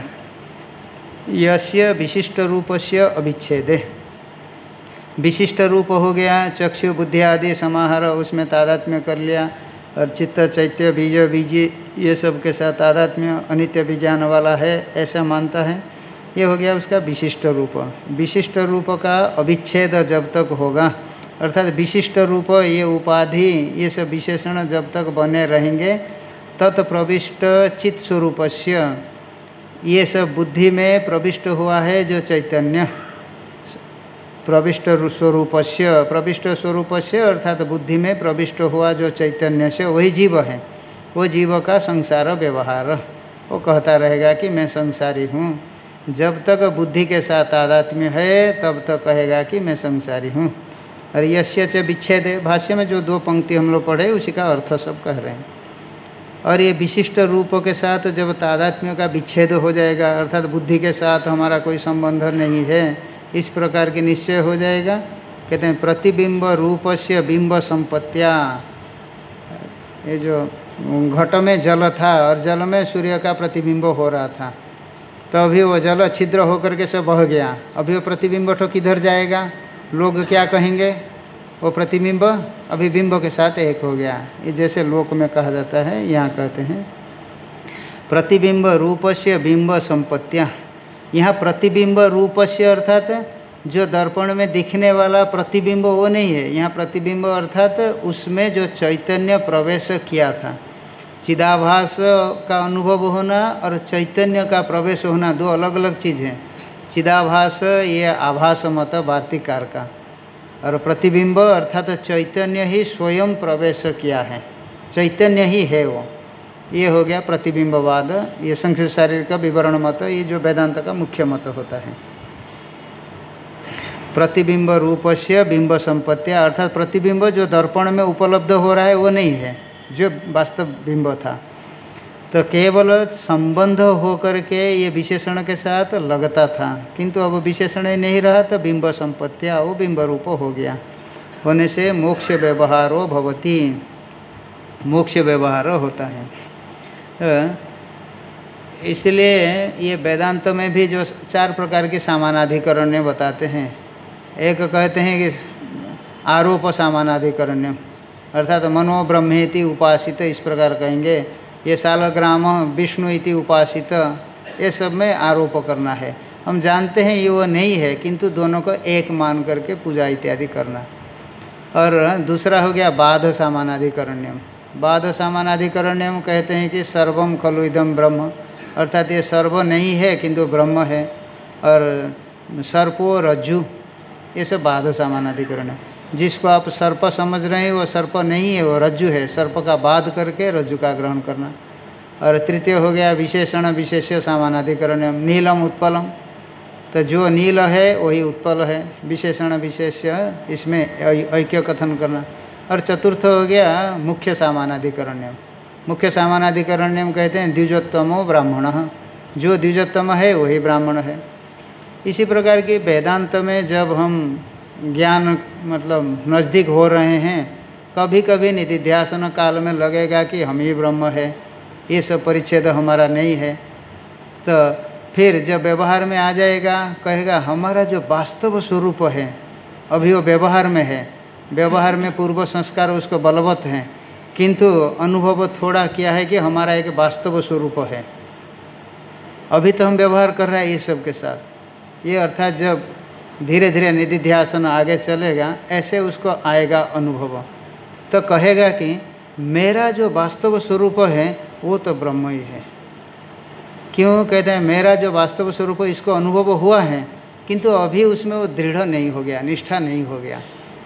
यस्य विशिष्ट रूपस्य अविच्छेदे, विशिष्ट रूप हो गया चक्षु बुद्धि आदि समाहार, उसमें तादात्म्य कर लिया, और चित्त चैत्य बीज बीजी ये सब के साथ तादात्म्य अनित्य विज्ञान वाला है ऐसा मानता है। ये हो गया उसका विशिष्ट रूप। विशिष्ट रूप का अविच्छेद जब तक होगा, अर्थात विशिष्ट रूप ये उपाधि ये सब विशेषण जब तक बने रहेंगे, तत्प्रविष्ट चित्त स्वरूपस्य, ये सब बुद्धि में प्रविष्ट हुआ है जो चैतन्य, प्रविष्ट स्वरूपस्य, प्रविष्ट स्वरूपस्य अर्थात बुद्धि में प्रविष्ट हुआ जो चैतन्य से वही जीव है, वो जीव का संसार व्यवहार, वो कहता रहेगा कि मैं संसारी हूँ। जब तक बुद्धि के साथ तादात्म्य है तब तक कहेगा कि मैं संसारी हूँ। और यस्य च विच्छेद, भाष्य में जो 2 पंक्ति हम लोग पढ़े उसी का अर्थ सब कह रहे हैं। और ये विशिष्ट रूप के साथ जब तादात्म्य का विच्छेद हो जाएगा, अर्थात बुद्धि के साथ हमारा कोई संबंध नहीं है, इस प्रकार के निश्चय हो जाएगा। कहते हैं प्रतिबिंब रूपस्य बिंब संपत्तिया। ये जो घट में जल था और जल में सूर्य का प्रतिबिंब हो रहा था, तो अभी वो जल छिद्र होकर के सब बह गया, अभी वो प्रतिबिंब तो किधर जाएगा? लोग क्या कहेंगे? वो प्रतिबिंब अभी बिंब के साथ एक हो गया। ये जैसे लोक में कहा जाता है, यहाँ कहते हैं प्रतिबिंब रूपस्य बिंब संपत्तिया। यहाँ प्रतिबिंब रूपस्य अर्थात जो दर्पण में दिखने वाला प्रतिबिंब वो नहीं है। यहाँ प्रतिबिंब अर्थात उसमें जो चैतन्य प्रवेश किया था। चिदाभास का अनुभव होना और चैतन्य का प्रवेश होना दो अलग अलग चीज़ हैं। चिदाभास ये आभास मत वार्तिकार का, और प्रतिबिंब अर्थात चैतन्य ही स्वयं प्रवेश किया है, चैतन्य ही है वो। ये हो गया प्रतिबिंबवाद। ये संक्षिप्त शारीर का विवरण मत, ये जो वेदांत का मुख्य मत होता है। प्रतिबिंब रूपस्य बिंब संपत्तिया, अर्थात प्रतिबिंब जो दर्पण में उपलब्ध हो रहा है वो नहीं है, जो वास्तव बिंब था। तो केवल संबंध हो करके ये विशेषण के साथ लगता था, किंतु अब विशेषण नहीं रहा, तो बिंब संपत्तिया वो बिंब रूप हो गया। होने से मोक्ष व्यवहारो भवति, मोक्ष व्यवहार होता है। इसलिए ये वेदांत में भी जो 4 प्रकार के सामानाधिकरण्य बताते हैं। एक कहते हैं कि आरोप सामानाधिकरण्य, अर्थात मनो ब्रह्मेति उपासित, इस प्रकार कहेंगे। ये सालग्राम विष्णु इति उपासित, ये सब में आरोप करना है। हम जानते हैं ये वो नहीं है, किंतु दोनों को एक मान करके पूजा इत्यादि करना। और दूसरा हो गया बाध सामानाधिकरण्यम। बाध सामानाधिकरण्यम कहते हैं कि सर्वम खलु इदम ब्रह्म, अर्थात ये सर्व नहीं है किंतु ब्रह्म है। और सर्पो रज्जु, ये सब बाध सामानाधिकरण है। जिसको आप सर्प समझ रहे हैं वो सर्प नहीं है, वो रज्जु है। सर्प का बाध करके रज्जु का ग्रहण करना। और तृतीय हो गया विशेषण विशेष्य सामानाधिकरण, नीलम उत्पलम, तो जो नील है वही उत्पल है। विशेषण विशेष्य, इसमें ऐक्य कथन करना। और चतुर्थ हो गया मुख्य सामानाधिकरण्यम। मुख्य सामानाधिकरण्यम कहते हैं द्विजोत्तमो ब्राह्मणः, जो द्विजोत्तम है वही ब्राह्मण है। इसी प्रकार की वेदांत में जब हम ज्ञान मतलब नज़दीक हो रहे हैं, कभी कभी निधिध्यासन काल में लगेगा कि हम ही ब्रह्म है, ये सब परिच्छेद हमारा नहीं है। तो फिर जब व्यवहार में आ जाएगा, कहेगा हमारा जो वास्तव स्वरूप है अभी वो व्यवहार में है, व्यवहार में पूर्व संस्कार उसको बलवत हैं, किंतु अनुभव थोड़ा क्या है कि हमारा एक वास्तव स्वरूप है। अभी तो हम व्यवहार कर रहे हैं ये सब के साथ। ये अर्थात जब धीरे धीरे निधिध्यासन आगे चलेगा, ऐसे उसको आएगा अनुभव, तो कहेगा कि मेरा जो वास्तव स्वरूप है वो तो ब्रह्म ही है। क्यों कहते हैं मेरा जो वास्तव स्वरूप इसको अनुभव हुआ है, किंतु अभी उसमें वो दृढ़ नहीं हो गया, निष्ठा नहीं हो गया।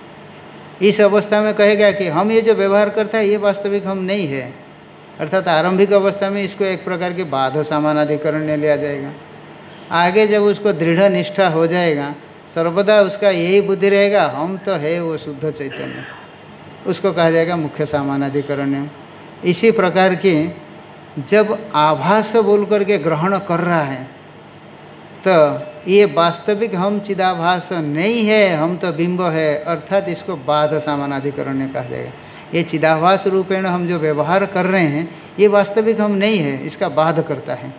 इस अवस्था में कहेगा कि हम ये जो व्यवहार करता है ये वास्तविक हम नहीं है। अर्थात आरंभिक अवस्था में इसको एक प्रकार की बाध सामानाधिकरण में लिया जाएगा। आगे जब उसको दृढ़ निष्ठा हो जाएगा, सर्वदा उसका यही बुद्धि रहेगा हम तो है वो शुद्ध चैतन्य, उसको कहा जाएगा मुख्य सामानाधिकरण। इसी प्रकार की जब आभास बोल करके ग्रहण कर रहा है, तो ये वास्तविक हम चिदाभास नहीं है, हम तो बिंब है, अर्थात इसको बाध सामानाधिकरण कहा जाएगा। ये चिदाभास रूपेण हम जो व्यवहार कर रहे हैं ये वास्तविक हम नहीं है, इसका बाध करता है।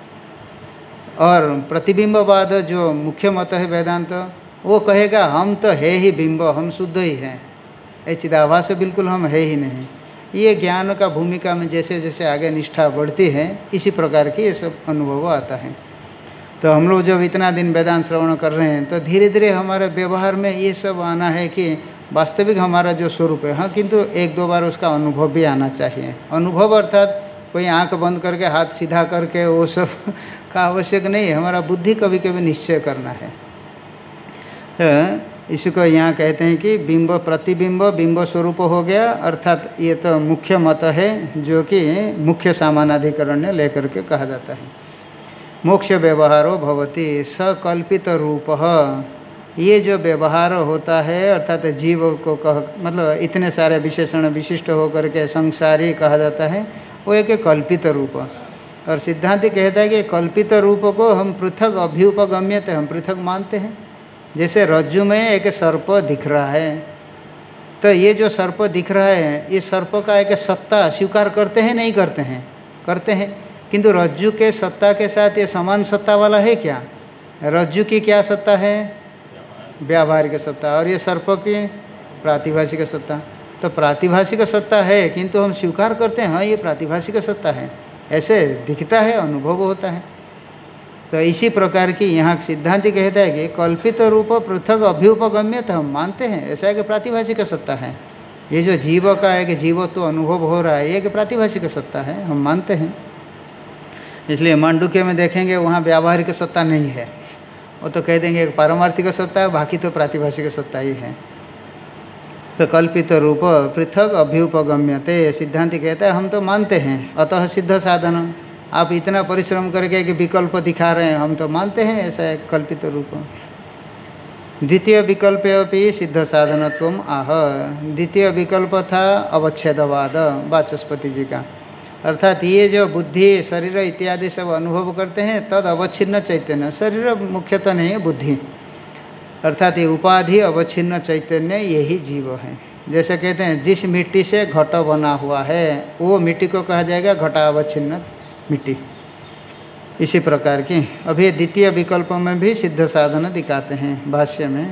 और प्रतिबिंबवाद जो मुख्य मत है वेदांत, वो कहेगा हम तो है ही बिंब, हम शुद्ध ही हैं, ये चिदाभास बिल्कुल हम है ही नहीं। ये ज्ञान का भूमिका में जैसे जैसे आगे निष्ठा बढ़ती है, इसी प्रकार की ये सब अनुभव आता है। तो हम लोग जब इतना दिन वेदांत श्रवण कर रहे हैं, तो धीरे धीरे हमारे व्यवहार में ये सब आना है कि वास्तविक हमारा जो स्वरूप है, हाँ, किंतु 1-2 बार उसका अनुभव भी आना चाहिए। अनुभव अर्थात कोई आंख बंद करके हाथ सीधा करके वो सब का आवश्यक नहीं है, हमारा बुद्धि कभी कभी निश्चय करना है। तो इसको यहाँ कहते हैं कि बिंब प्रतिबिंब बिंब स्वरूप हो गया, अर्थात ये तो मुख्य मत है जो कि मुख्य सामानाधिकरण लेकर के कहा जाता है। मोक्ष व्यवहारो भवति सकल्पित रूप, ये जो व्यवहार होता है अर्थात जीव को कह मतलब इतने सारे विशेषण विशिष्ट होकर के संसारी कहा जाता है, वो एक कल्पित रूप। और सिद्धांत कहता है कि कल्पित रूप को हम पृथक अभ्युपगम्यते, हम पृथक मानते हैं। जैसे रज्जु में एक सर्प दिख रहा है, तो ये जो सर्प दिख रहा है, ये सर्प का एक सत्ता स्वीकार करते हैं नहीं करते हैं? करते हैं। किंतु रज्जु के सत्ता के साथ ये समान सत्ता वाला है क्या? रज्जु की क्या सत्ता है? व्यावहारिक सत्ता। और ये सर्प की प्रातिभाषिक सत्ता। तो प्रातिभाषिक सत्ता है, किंतु हम स्वीकार करते हैं हाँ ये प्रातिभाषिक सत्ता है, ऐसे दिखता है, अनुभव होता है। तो इसी प्रकार की यहाँ सिद्धांति कहता है कि कल्पित रूप पृथक अभ्युपगम्य तो हम मानते हैं, ऐसा है कि प्रातिभाषिक सत्ता है। ये जो जीव का है कि जीवत्व तो अनुभव हो रहा है, ये कि प्रातिभाषिक सत्ता है, हम मानते हैं। इसलिए मांडुक्य में देखेंगे वहाँ व्यावहारिक सत्ता नहीं है, वो तो कह देंगे पारमार्थिक सत्ता है, बाकी तो प्रातिभाषिक सत्ता ही है। तो कल्पित रूप पृथक अभ्युपगम्यते, सिद्धांति कहता है हम तो मानते हैं, अतः सिद्ध साधन। आप इतना परिश्रम करके कि विकल्प दिखा रहे हैं, हम तो मानते हैं ऐसा है कल्पित रूप। द्वितीय विकल्प भी सिद्ध साधनत्व आह। द्वितीय विकल्प था अवच्छेदवाद वाचस्पति जी का, अर्थात ये जो बुद्धि शरीर इत्यादि सब अनुभव करते हैं तद अवच्छिन्न चैतन्य, शरीर मुख्यतः नहीं है बुद्धि, अर्थात ये उपाधि अवच्छिन्न चैतन्य यही जीव है। जैसे कहते हैं जिस मिट्टी से घट बना हुआ है वो मिट्टी को कहा जाएगा घटावच्छिन्न मिट्टी। इसी प्रकार की अभी द्वितीय विकल्प में भी सिद्ध साधन दिखाते हैं भाष्य में।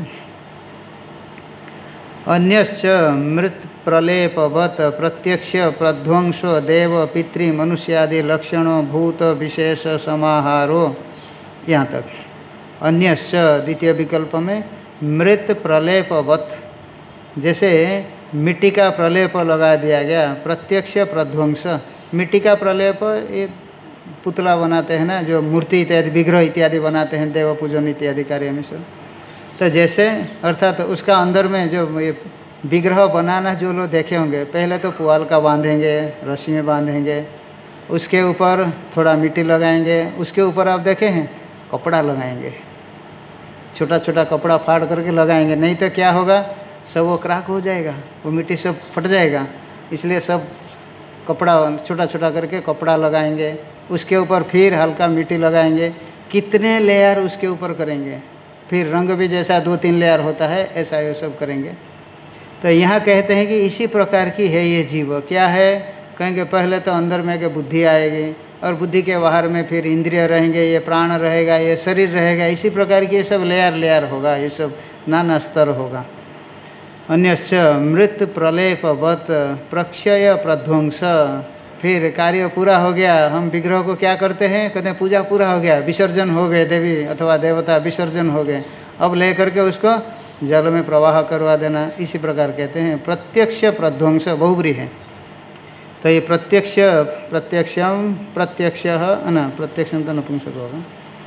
अन्यश्च मृत प्रलेपवत प्रत्यक्ष प्रध्वंस देव पितृ मनुष्यादि लक्षणों भूत विशेष समाहारो, यहाँ तक। अन्यश्च द्वितीय विकल्प में मृत प्रलेपवत, जैसे मिट्टी का प्रलेप लगा दिया गया, प्रत्यक्ष प्रध्वंस, मिट्टी का प्रलेप ये पुतला बनाते हैं ना, जो मूर्ति इत्यादि विग्रह इत्यादि बनाते हैं देव पूजन इत्यादि कार्य में सब। तो जैसे अर्थात उसका अंदर में जो ये विग्रह बनाना जो लोग देखे होंगे, पहले तो पुआल का बांधेंगे, रस्सी में बांधेंगे, उसके ऊपर थोड़ा मिट्टी लगाएंगे, उसके ऊपर आप देखे हैं कपड़ा लगाएंगे, छोटा छोटा कपड़ा फाड़ करके लगाएंगे, नहीं तो क्या होगा सब वो क्रैक हो जाएगा, वो मिट्टी सब फट जाएगा। इसलिए सब कपड़ा छोटा छोटा करके कपड़ा लगाएंगे, उसके ऊपर फिर हल्का मिट्टी लगाएंगे, कितने लेयर उसके ऊपर करेंगे, फिर रंग भी जैसा 2-3 लेयर होता है ऐसा ये सब करेंगे। तो यहाँ कहते हैं कि इसी प्रकार की है ये जीव। क्या है कहेंगे, पहले तो अंदर में के बुद्धि आएगी और बुद्धि के बाहर में फिर इंद्रिय रहेंगे, ये प्राण रहेगा, ये शरीर रहेगा, इसी प्रकार की ये सब लेयर लेयर होगा, ये सब नाना स्तर होगा। अन्यश्च मृत प्रलेपवत प्रक्षय प्रध्वंस, फिर कार्य पूरा हो गया, हम विग्रह को क्या करते हैं, कहते हैं पूजा पूरा हो गया, विसर्जन हो गए, देवी अथवा देवता विसर्जन हो गए, अब ले करके उसको जल में प्रवाह करवा देना, इसी प्रकार कहते हैं। प्रत्यक्ष प्रध्वंस बहुब्री है, तो ये प्रत्यक्षम न प्रत्यक्षम तो नपुंसक होगा,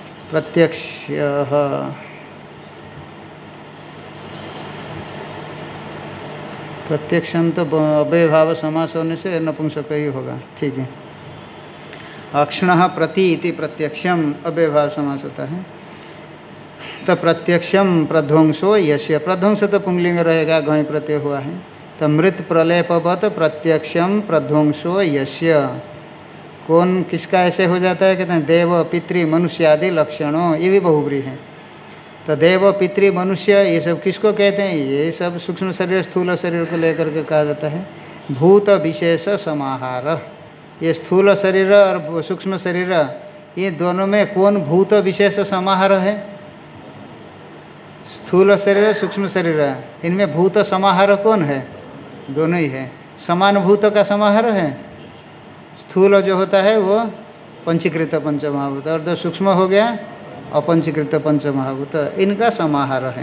प्रत्यक्षम तो अव्यय भाव समास होने से नपुंसक ही होगा, ठीक है। अक्षण प्रति इति प्रत्यक्षम अव्यय भाव समास होता है। तो प्रत्यक्षम प्रध्वंसो यस्य, प्रध्वंस तो पुंगलिंग रहेगा, घय प्रत्यय हुआ है। तो मृत प्रलेपवत प्रत्यक्षम प्रध्वंसो यस्य, कौन किसका ऐसे हो जाता है, कहते हैं देव पितृ मनुष्य आदि लक्षणों, ये भी बहुब्री है। तो देव पितृ मनुष्य ये सब किसको कहते हैं, ये सब सूक्ष्म शरीर स्थूल शरीर को लेकर के कहा जाता है। भूत विशेष समाहार, ये स्थूल शरीर और सूक्ष्म शरीर ये दोनों में कौन भूत विशेष समाहार है, स्थूल शरीर सूक्ष्म शरीर, इनमें भूत समाहार कौन है, दोनों ही है। समान भूत का समाहार है, स्थूल जो होता है वो पंचीकृत पंचमहाभूत, और जो सूक्ष्म हो गया अपंचीकृत पंचमहाभूत, इनका समाहार है।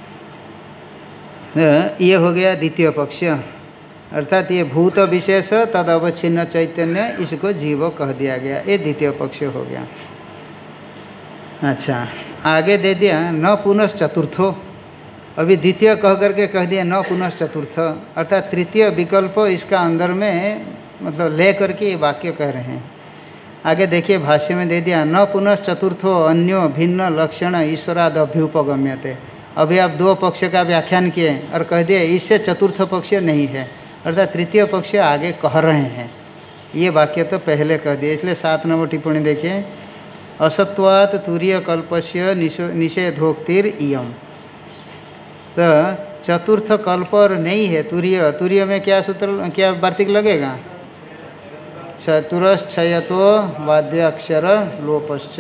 ये हो गया द्वितीय पक्ष, अर्थात ये भूत विशेष तद अवच्छिन्न चैतन्य, इसको जीव कह दिया गया, ये द्वितीय पक्ष हो गया। अच्छा, आगे दे दिया न पुनश्चतुर्थो, अभी द्वितीय कह करके कह दिया न पुनश्चतुर्थ, अर्थात तृतीय विकल्प इसका अंदर में मतलब ले करके ये वाक्य कह रहे हैं। आगे देखिए भाष्य में दे दिया न पुनश्चतुर्थो अन्यो भिन्न लक्षण ईश्वराद अभ्युपगम्यते। अभी आप 2 पक्ष का व्याख्यान किए और कह दिए इससे चतुर्थ पक्ष नहीं है, अर्थात तृतीय पक्ष आगे कह रहे हैं, ये वाक्य तो पहले कह दिए, इसलिए 7 नंबर टिप्पणी देखिए। असत्वात् तुरीय कल्पस्य निषेधोक्तिर इयम। तो चतुर्थ कल्प और नहीं है तुरीय, तुरीय में क्या सूत्र, क्या वार्तिक लगेगा? चतुरश्चयतो वाद्य अक्षर लोपश्च।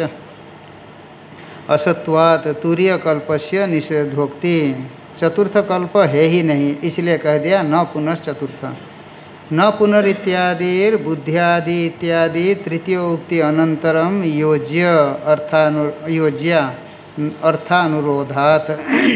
असत्वात् तुरीय कल्पस्य निषेधोक्ति, चतुर्थ कल्प है ही नहीं, इसलिए कह दिया न पुनश्चतुर्थ। न पुनरित्यादिर बुद्ध्यादि इत्यादि तृतीय उक्ति अनंतरम योज्य अर्थानुरोधात्।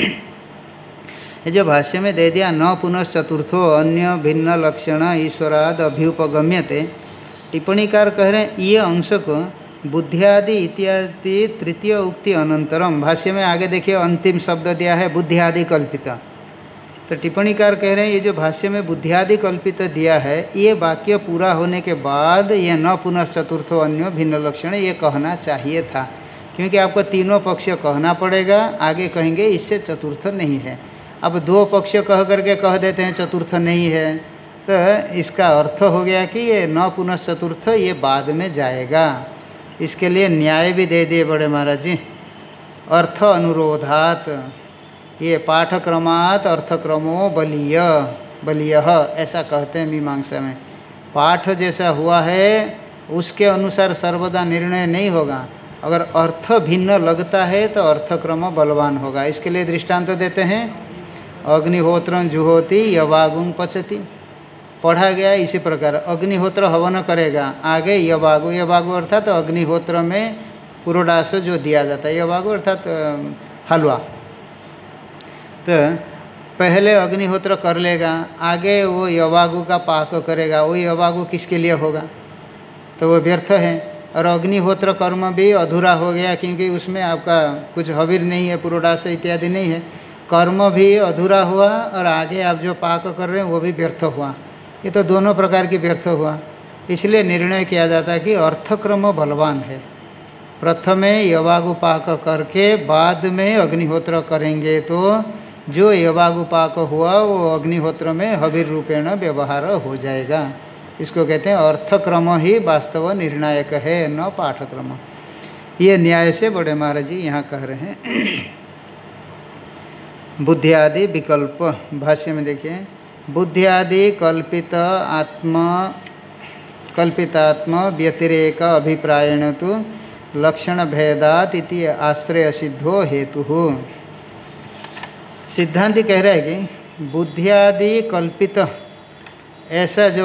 ये जो भाष्य में दे दिया न पुनश्चतुर्थो अन्य भिन्न लक्षण ईश्वराद अभ्युपगम्यते, टिप्पणीकार कह रहे हैं ये अंश को बुद्ध्यादि इत्यादि तृतीय उक्ति अनंतरम, भाष्य में आगे देखिए अंतिम शब्द दिया है बुद्ध्यादि कल्पित। तो टिप्पणीकार कह रहे हैं ये जो भाष्य में बुद्ध्यादि कल्पित दिया है, ये वाक्य पूरा होने के बाद ये न पुनश्चतुर्थो अन्य भिन्न लक्षण ये कहना चाहिए था, क्योंकि आपको तीनों पक्ष कहना पड़ेगा, आगे कहेंगे इससे चतुर्थ नहीं है। अब दो पक्ष कह करके कह देते हैं चतुर्थ नहीं है, तो इसका अर्थ हो गया कि ये न पुनश्चतुर्थ ये बाद में जाएगा। इसके लिए न्याय भी दे दिए बड़े महाराज जी। अर्थ अनुरोधात, ये पाठक्रमात् अर्थक्रमो बलीय, बलीय ऐसा कहते हैं मीमांसा में। पाठ जैसा हुआ है उसके अनुसार सर्वदा निर्णय नहीं होगा, अगर अर्थ भिन्न लगता है तो अर्थक्रम बलवान होगा। इसके लिए दृष्टांत देते हैं अग्निहोत्रं जुहोति यवागुं पचति, पढ़ा गया इसी प्रकार अग्निहोत्र हवन करेगा, आगे यवागु, यवागु अर्थात तो अग्निहोत्र में पुरोडास जो दिया जाता है, यवागु अर्थात हलवा। तो पहले अग्निहोत्र कर लेगा, आगे वो यवागु का पाक करेगा, वो यवागु किसके लिए होगा? तो वो व्यर्थ है। और अग्निहोत्र कर्म भी अधूरा हो गया, क्योंकि उसमें आपका कुछ हविर नहीं है, पुरोडास इत्यादि नहीं है, कर्म भी अधूरा हुआ और आगे आप जो पाक कर रहे हैं वो भी व्यर्थ हुआ। ये तो दोनों प्रकार की व्यर्थ हुआ। इसलिए निर्णय किया जाता है कि अर्थक्रम बलवान है। प्रथमे यवागुपाक करके बाद में अग्निहोत्र करेंगे तो जो यवागुपाक हुआ वो अग्निहोत्र में हविर रूपेण व्यवहार हो जाएगा। इसको कहते हैं अर्थक्रम ही वास्तव निर्णायक है, न पाठक्रम। ये न्याय से बड़े महाराज जी यहाँ कह रहे हैं। बुद्धियादि विकल्प, भाष्य में देखिए बुद्धियादि कल्पितात्म व्यतिरेक अभिप्रायण तो लक्षण भेदात इति आश्रय सिद्धो हेतु। सिद्धांति कह रहा है कि बुद्धियादि कल्पित ऐसा जो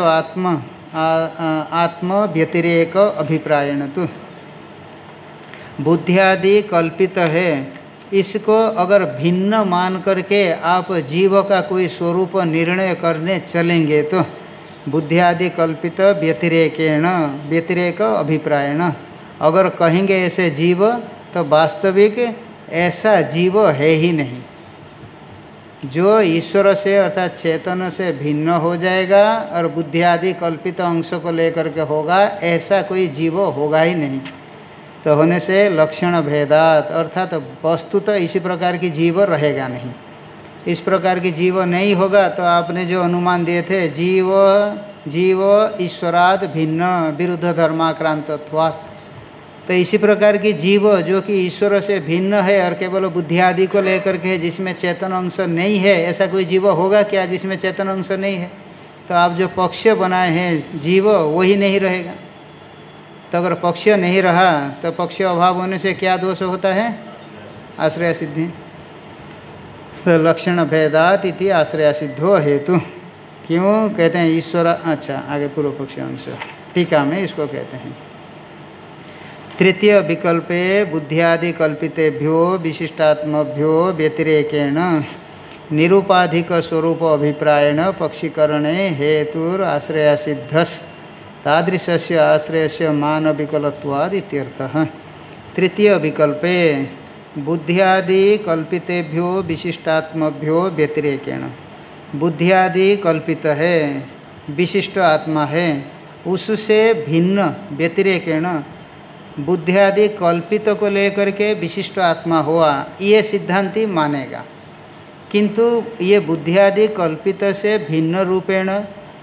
आत्म व्यतिरेक अभिप्रायण तो बुद्धियादि कल्पित है, इसको अगर भिन्न मान करके आप जीव का कोई स्वरूप निर्णय करने चलेंगे तो बुद्धियादि कल्पित व्यतिरेकेण व्यतिरेक अभिप्रायण, अगर कहेंगे ऐसे जीव तो वास्तविक ऐसा जीव है ही नहीं। जो ईश्वर से अर्थात चेतन से भिन्न हो जाएगा और बुद्धियादि कल्पित अंश को लेकर के होगा, ऐसा कोई जीव होगा ही नहीं। तो होने से लक्षण भेदात अर्थात वस्तुतः इसी प्रकार की जीव रहेगा नहीं। इस प्रकार की जीव नहीं होगा तो आपने जो अनुमान दिए थे जीव ईश्वराद भिन्न विरुद्ध धर्माक्रांतत्वात्, तो इसी प्रकार की जीव जो कि ईश्वर से भिन्न है और केवल बुद्धि आदि को लेकर के जिसमें चेतन अंश नहीं है, ऐसा कोई जीव होगा क्या जिसमें चेतन अंश नहीं है? तो आप जो पक्ष बनाए हैं जीव वही नहीं रहेगा। तो अगर पक्ष नहीं रहा तो पक्ष अभाव होने से क्या दोष होता है? आश्रय सिद्धि। तो लक्षण भेदात इति आश्रय सिद्धो हेतु। क्यों कहते हैं ईश्वर? अच्छा आगे पूर्व पक्ष अंश टीका में इसको कहते हैं तृतीय विकल्पे बुद्धियादि कल्पितेभ्यो विशिष्टात्मभ्यो व्यतिरेकेण निरूपाधिक स्वरूप अभिप्रायण पक्षीकरणे हेतुर आश्रय सिद्धस तादृशस्य आश्रयस्य मान विकलत्वाद इत्यर्थः। तृतीय विकल्पे बुद्धियादि कल्पितेभ्यो विशिष्टात्मभ्यो व्यतिरेकेण, बुद्धियादि कल्पित है, विशिष्ट आत्मा है, उससे भिन्न व्यतिरेकेण बुद्धियादि कल्पित को लेकर के विशिष्ट आत्मा हुआ, ये सिद्धांति मानेगा। किंतु ये बुद्धियादि कल्पित से भिन्न रूपेण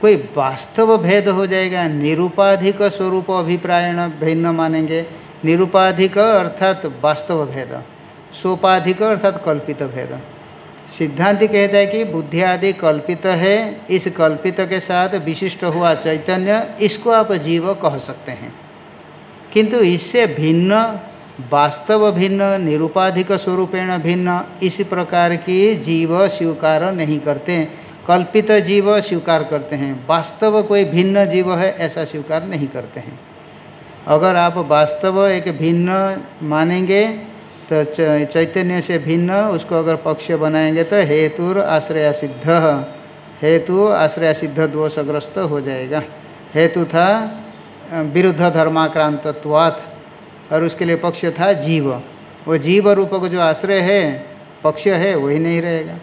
कोई वास्तव भेद हो जाएगा। निरूपाधिक स्वरूप अभिप्रायण भिन्न मानेंगे। निरूपाधिक अर्थात वास्तव भेद, सोपाधिक अर्थात कल्पित भेद। सिद्धांत कहता है कि बुद्धि आदि कल्पित है, इस कल्पित के साथ विशिष्ट हुआ चैतन्य, इसको आप जीव कह सकते हैं। किंतु इससे भिन्न, वास्तव भिन्न, निरूपाधिक स्वरूपेण भिन्न, इस प्रकार की जीव स्वीकार नहीं करते। कल्पित जीव स्वीकार करते हैं, वास्तव कोई भिन्न जीव है ऐसा स्वीकार नहीं करते हैं। अगर आप वास्तव एक भिन्न मानेंगे तो चैतन्य से भिन्न उसको अगर पक्ष बनाएंगे तो हेतुर आश्रय सिद्ध, हेतु आश्रय सिद्ध दोषग्रस्त हो जाएगा। हेतु था विरुद्ध धर्माक्रांतत्वात् और उसके लिए पक्ष था जीव। वो जीव रूप को जो आश्रय है, पक्ष है, वही नहीं रहेगा।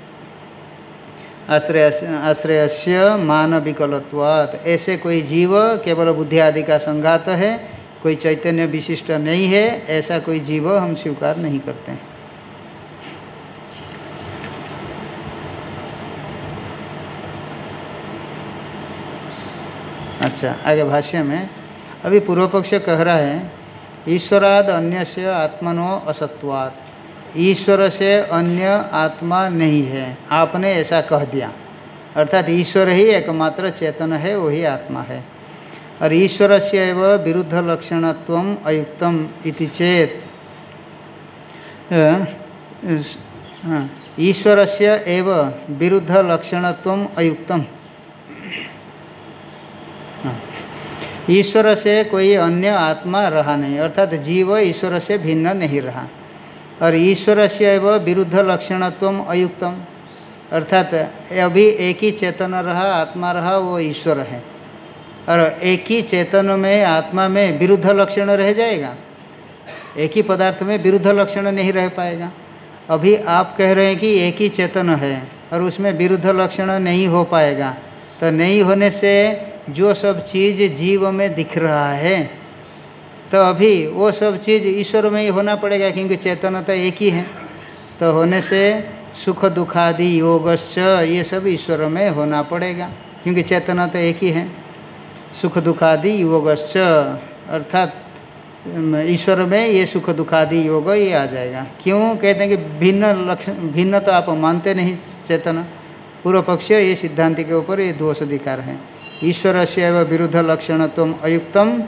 आश्रयस्य मान विकलत्वात्, ऐसे कोई जीव केवल बुद्धि आदि का संघात है, कोई चैतन्य विशिष्ट नहीं है, ऐसा कोई जीव हम स्वीकार नहीं करते हैं। अच्छा, आगे भाष्य में अभी पूर्व पक्ष कह रहा है ईश्वराद अन्यस्य आत्मनो असत्वात्, ईश्वर से अन्य आत्मा नहीं है, आपने ऐसा कह दिया। अर्थात ईश्वर ही एकमात्र चेतन है, वही आत्मा है। और ईश्वर से एव विरुद्ध लक्षणत्वम अयुक्तम इति चेत, ईश्वर से एव विरुद्ध लक्षणत्वम अयुक्तम, ईश्वर से कोई अन्य आत्मा रहा नहीं, अर्थात जीव ईश्वर से भिन्न नहीं रहा। और ईश्वर से एव विरुद्ध लक्षणत्वम अयुक्तम, अर्थात अभी एक ही चेतन रहा, आत्मा रहा, वो ईश्वर है। और एक ही चेतन में, आत्मा में विरुद्ध लक्षण रह जाएगा, एक ही पदार्थ में विरुद्ध लक्षण नहीं रह पाएगा। अभी आप कह रहे हैं कि एक ही चेतन है और उसमें विरुद्ध लक्षण नहीं हो पाएगा, तो नहीं होने से जो सब चीज़ जीव में दिख रहा है, तो अभी वो सब चीज़ ईश्वर में ही होना पड़ेगा, क्योंकि चेतन तो एक ही है। तो होने से सुख दुखादि योगश्च, ये सब ईश्वर में होना पड़ेगा, क्योंकि चेतन तो एक ही है। सुख दुखादि योगश्च, अर्थात ईश्वर में ये सुख दुखादि योग ये आ जाएगा। क्यों कहते हैं कि भिन्न लक्षण, भिन्न तो आप मानते नहीं चेतन। पूर्व पक्ष ये सिद्धांति के ऊपर ये दोष दिखा रहे हैं। ईश्वर से एवं विरुद्ध लक्षणत्वम अयुक्तम,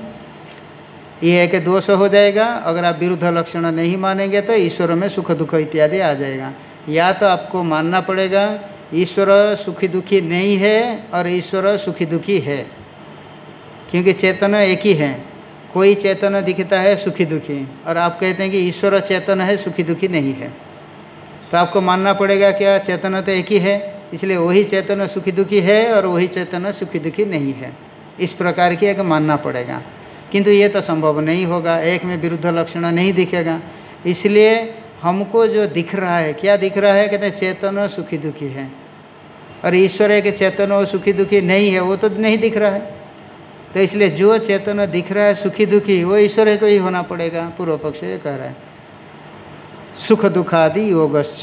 ये एक दोष हो जाएगा। अगर आप विरुद्ध लक्षण नहीं मानेंगे तो ईश्वर में सुख दुख इत्यादि आ जाएगा। या तो आपको मानना पड़ेगा ईश्वर सुखी दुखी नहीं है और ईश्वर सुखी दुखी है, क्योंकि चेतन एक ही है। कोई चेतन दिखता है सुखी दुखी, और आप कहते हैं कि ईश्वर चेतन है, सुखी दुखी नहीं है, तो आपको मानना पड़ेगा क्या चेतन तो एक ही है, इसलिए वही चेतन सुखी दुखी है और वही चेतन सुखी दुखी नहीं है। इस प्रकार की एक मानना पड़ेगा, किंतु ये तो संभव नहीं होगा, एक में विरुद्ध लक्षण नहीं दिखेगा। इसलिए हमको जो दिख रहा है, क्या दिख रहा है, कहते हैं चेतन सुखी दुखी है, और ईश्वर है कि चेतन और सुखी दुखी नहीं है, वो तो नहीं दिख रहा है। तो इसलिए जो चेतन दिख रहा है सुखी दुखी, वो ईश्वर को ही होना पड़ेगा। पूर्व पक्ष ये कह रहा है सुख दुखादि योगश्च।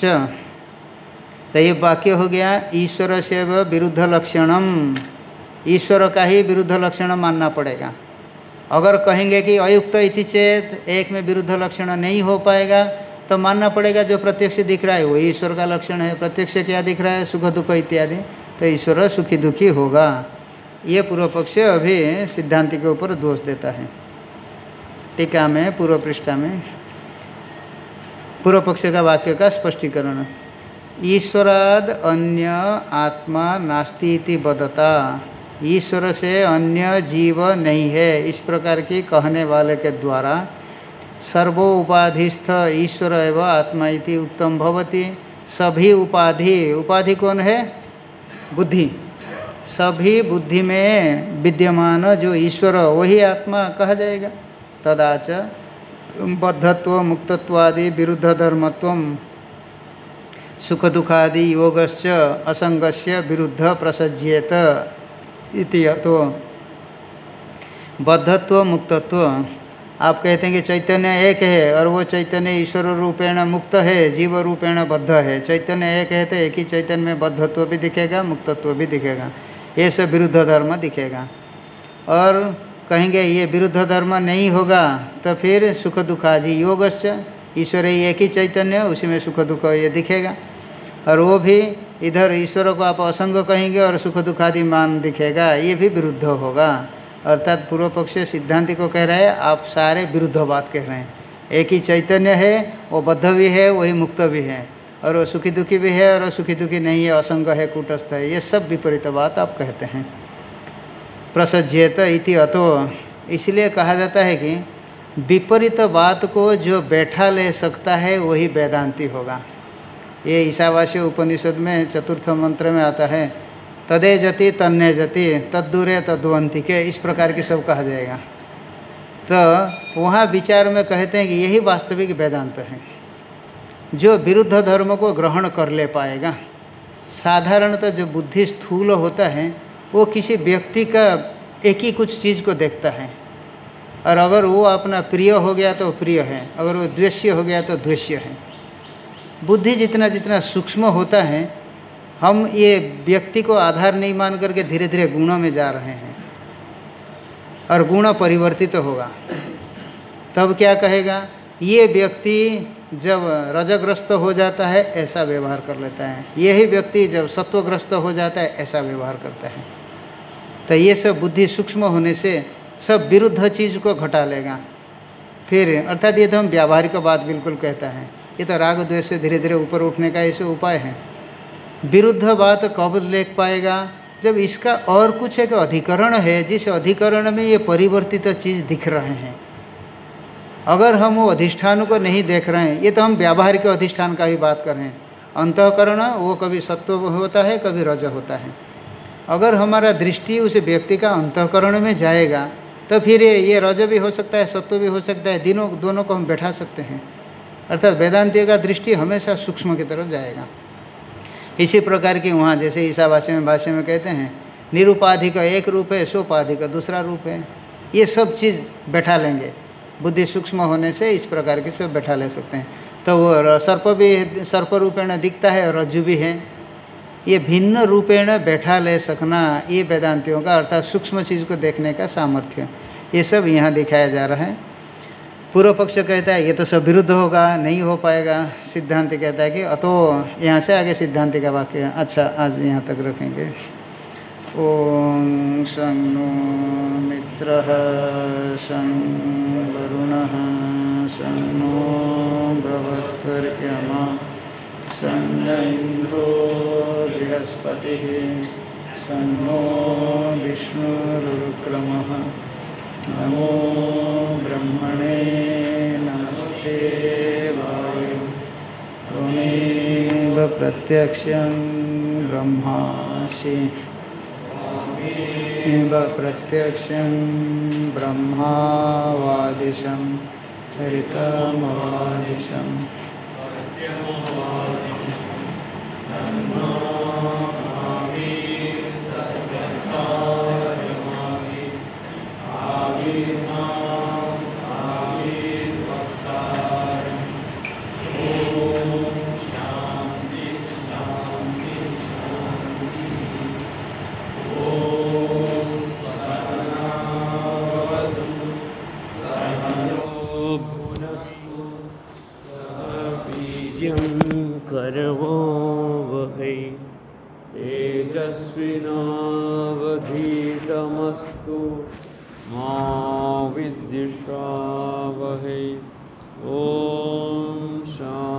तो ये वाक्य हो गया ईश्वर से विरुद्ध लक्षणम, ईश्वर का ही विरुद्ध लक्षण मानना पड़ेगा। अगर कहेंगे कि अयुक्त इति चेत, एक में विरुद्ध लक्षण नहीं हो पाएगा, तो मानना पड़ेगा जो प्रत्यक्ष दिख रहा है वही ईश्वर का लक्षण है। प्रत्यक्ष क्या दिख रहा है, सुख दुख इत्यादि, तो ईश्वर सुखी दुखी होगा। ये पूर्व पक्ष अभी सिद्धांति के ऊपर दोष देता है। टीका में पूर्व पृष्ठा में पूर्व पक्ष का वाक्य का स्पष्टीकरण, ईश्वराद अन्य आत्मा नास्ति इति बदता, ईश्वर से अन्य जीव नहीं है, इस प्रकार की कहने वाले के द्वारा सर्वो उपाधिस्थ ईश्वर एव आत्मा इति उत्तम भवति। सभी उपाधि, उपाधि कौन है, बुद्धि, सभी बुद्धि में विद्यमान जो ईश्वर वही आत्मा कहा जाएगा। तदाच बद्धत्व मुक्तत्वादि विरुद्ध धर्मत्वम सुख दुखादि योगश्च असंगस्य विरुद्ध प्रसज्येत इति। तो बद्धत्व मुक्तत्व, आप कहते हैं कि चैतन्य एक है और वो चैतन्य ईश्वर रूपेण मुक्त है, जीव रूपेण बद्ध है। चैतन्य एक है तो एक ही चैतन्य में बद्धत्व भी दिखेगा, मुक्तत्व भी दिखेगा। ये सब विरुद्ध धर्म दिखेगा। और कहेंगे ये विरुद्ध धर्म नहीं होगा तो फिर सुख दुखादि योगश्च, ईश्वर ही एक ही चैतन्य, उसी में सुख दुख ये दिखेगा। और वो भी इधर ईश्वर को आप असंग कहेंगे और सुख दुखादि मान दिखेगा, ये भी विरुद्ध होगा। अर्थात पूर्व पक्ष सिद्धांति को कह रहा है आप सारे विरुद्ध बात कह रहे हैं। एक ही चैतन्य है, वो बद्ध भी है, वही मुक्त भी है, और वो सुखी दुखी भी है और वो सुखी दुखी नहीं है, असंग है, कूटस्थ है, ये सब विपरीत बात आप कहते हैं। प्रसज्येत इति अतो, इसलिए कहा जाता है कि विपरीत बात को जो बैठा ले सकता है वही वेदांती होगा। ये ईशावास्य उपनिषद में चतुर्थ मंत्र में आता है, तदे जति तन्ने जति तद्दूरे तद्वंती के, इस प्रकार की सब कहा जाएगा। तो वहाँ विचार में कहते हैं कि यही वास्तविक वेदांत है, जो विरुद्ध धर्म को ग्रहण कर ले पाएगा। साधारणतः जो बुद्धि स्थूल होता है वो किसी व्यक्ति का एक ही कुछ चीज़ को देखता है, और अगर वो अपना प्रिय हो गया तो प्रिय है, अगर वो द्वेष्य हो गया तो द्वेष्य है। बुद्धि जितना जितना सूक्ष्म होता है, हम ये व्यक्ति को आधार नहीं मान करके धीरे धीरे गुणों में जा रहे हैं, और गुण परिवर्तित होगा। तब क्या कहेगा, ये व्यक्ति जब रजग्रस्त हो जाता है ऐसा व्यवहार कर लेता है, यही व्यक्ति जब सत्वग्रस्त हो जाता है ऐसा व्यवहार करता है। तो ये सब बुद्धि सूक्ष्म होने से सब विरुद्ध चीज़ को घटा लेगा। फिर अर्थात ये तो हम व्यावहारिक बात बिल्कुल कहता है, ये तो राग द्वेष से धीरे धीरे ऊपर उठने का ऐसे उपाय है। विरुद्ध बात कब लेख पाएगा, जब इसका और कुछ एक अधिकरण है, जिस अधिकरण में ये परिवर्तित चीज़ दिख रहे हैं। अगर हम वो अधिष्ठान को नहीं देख रहे हैं, ये तो हम व्यावहारिक अधिष्ठान का ही बात कर रहे हैं। अंतःकरण वो कभी सत्व होता है, कभी रज होता है। अगर हमारा दृष्टि उस व्यक्ति का अंतःकरण में जाएगा तो फिर ये रज भी हो सकता है, सत्व भी हो सकता है, दोनों को हम बैठा सकते हैं। अर्थात वेदांती का दृष्टि हमेशा सूक्ष्म की तरफ जाएगा। इसी प्रकार की वहाँ जैसे ईशावास्य में कहते हैं, निरुपाधिक एक रूप है, सोपाधिक दूसरा रूप है। ये सब चीज़ बैठा लेंगे, बुद्धि सूक्ष्म होने से इस प्रकार के सब बैठा ले सकते हैं। तो वो सर्प भी सर्प रूपेण दिखता है और रज्जु भी है, ये भिन्न रूपेण बैठा ले सकना, ये वेदांतियों का अर्थात सूक्ष्म चीज़ को देखने का सामर्थ्य, ये सब यहाँ दिखाया जा रहा है। पूर्व पक्ष कहता है ये तो सब विरुद्ध होगा, नहीं हो पाएगा। सिद्धांति कहता है कि अतो, यहाँ से आगे सिद्धांति का वाक्य। अच्छा, आज यहाँ तक रखेंगे। ओम सं नो मित्रः सं वरुणः सं नो बृहस्पतिर्यमा सं न इंद्रो बृहस्पतिः सं नो विष्णुरुक्रमः। नमो ब्रह्मणे नमस्ते वायु त्वमेव प्रत्यक्षं ब्रह्मासि एव प्रत्यक्षं ब्रह्मावादिशं हरितमवादिशं
कर्वोवहै तेजस्विनावधीतमस्तु मा विद्विषावहै। ओम शांति।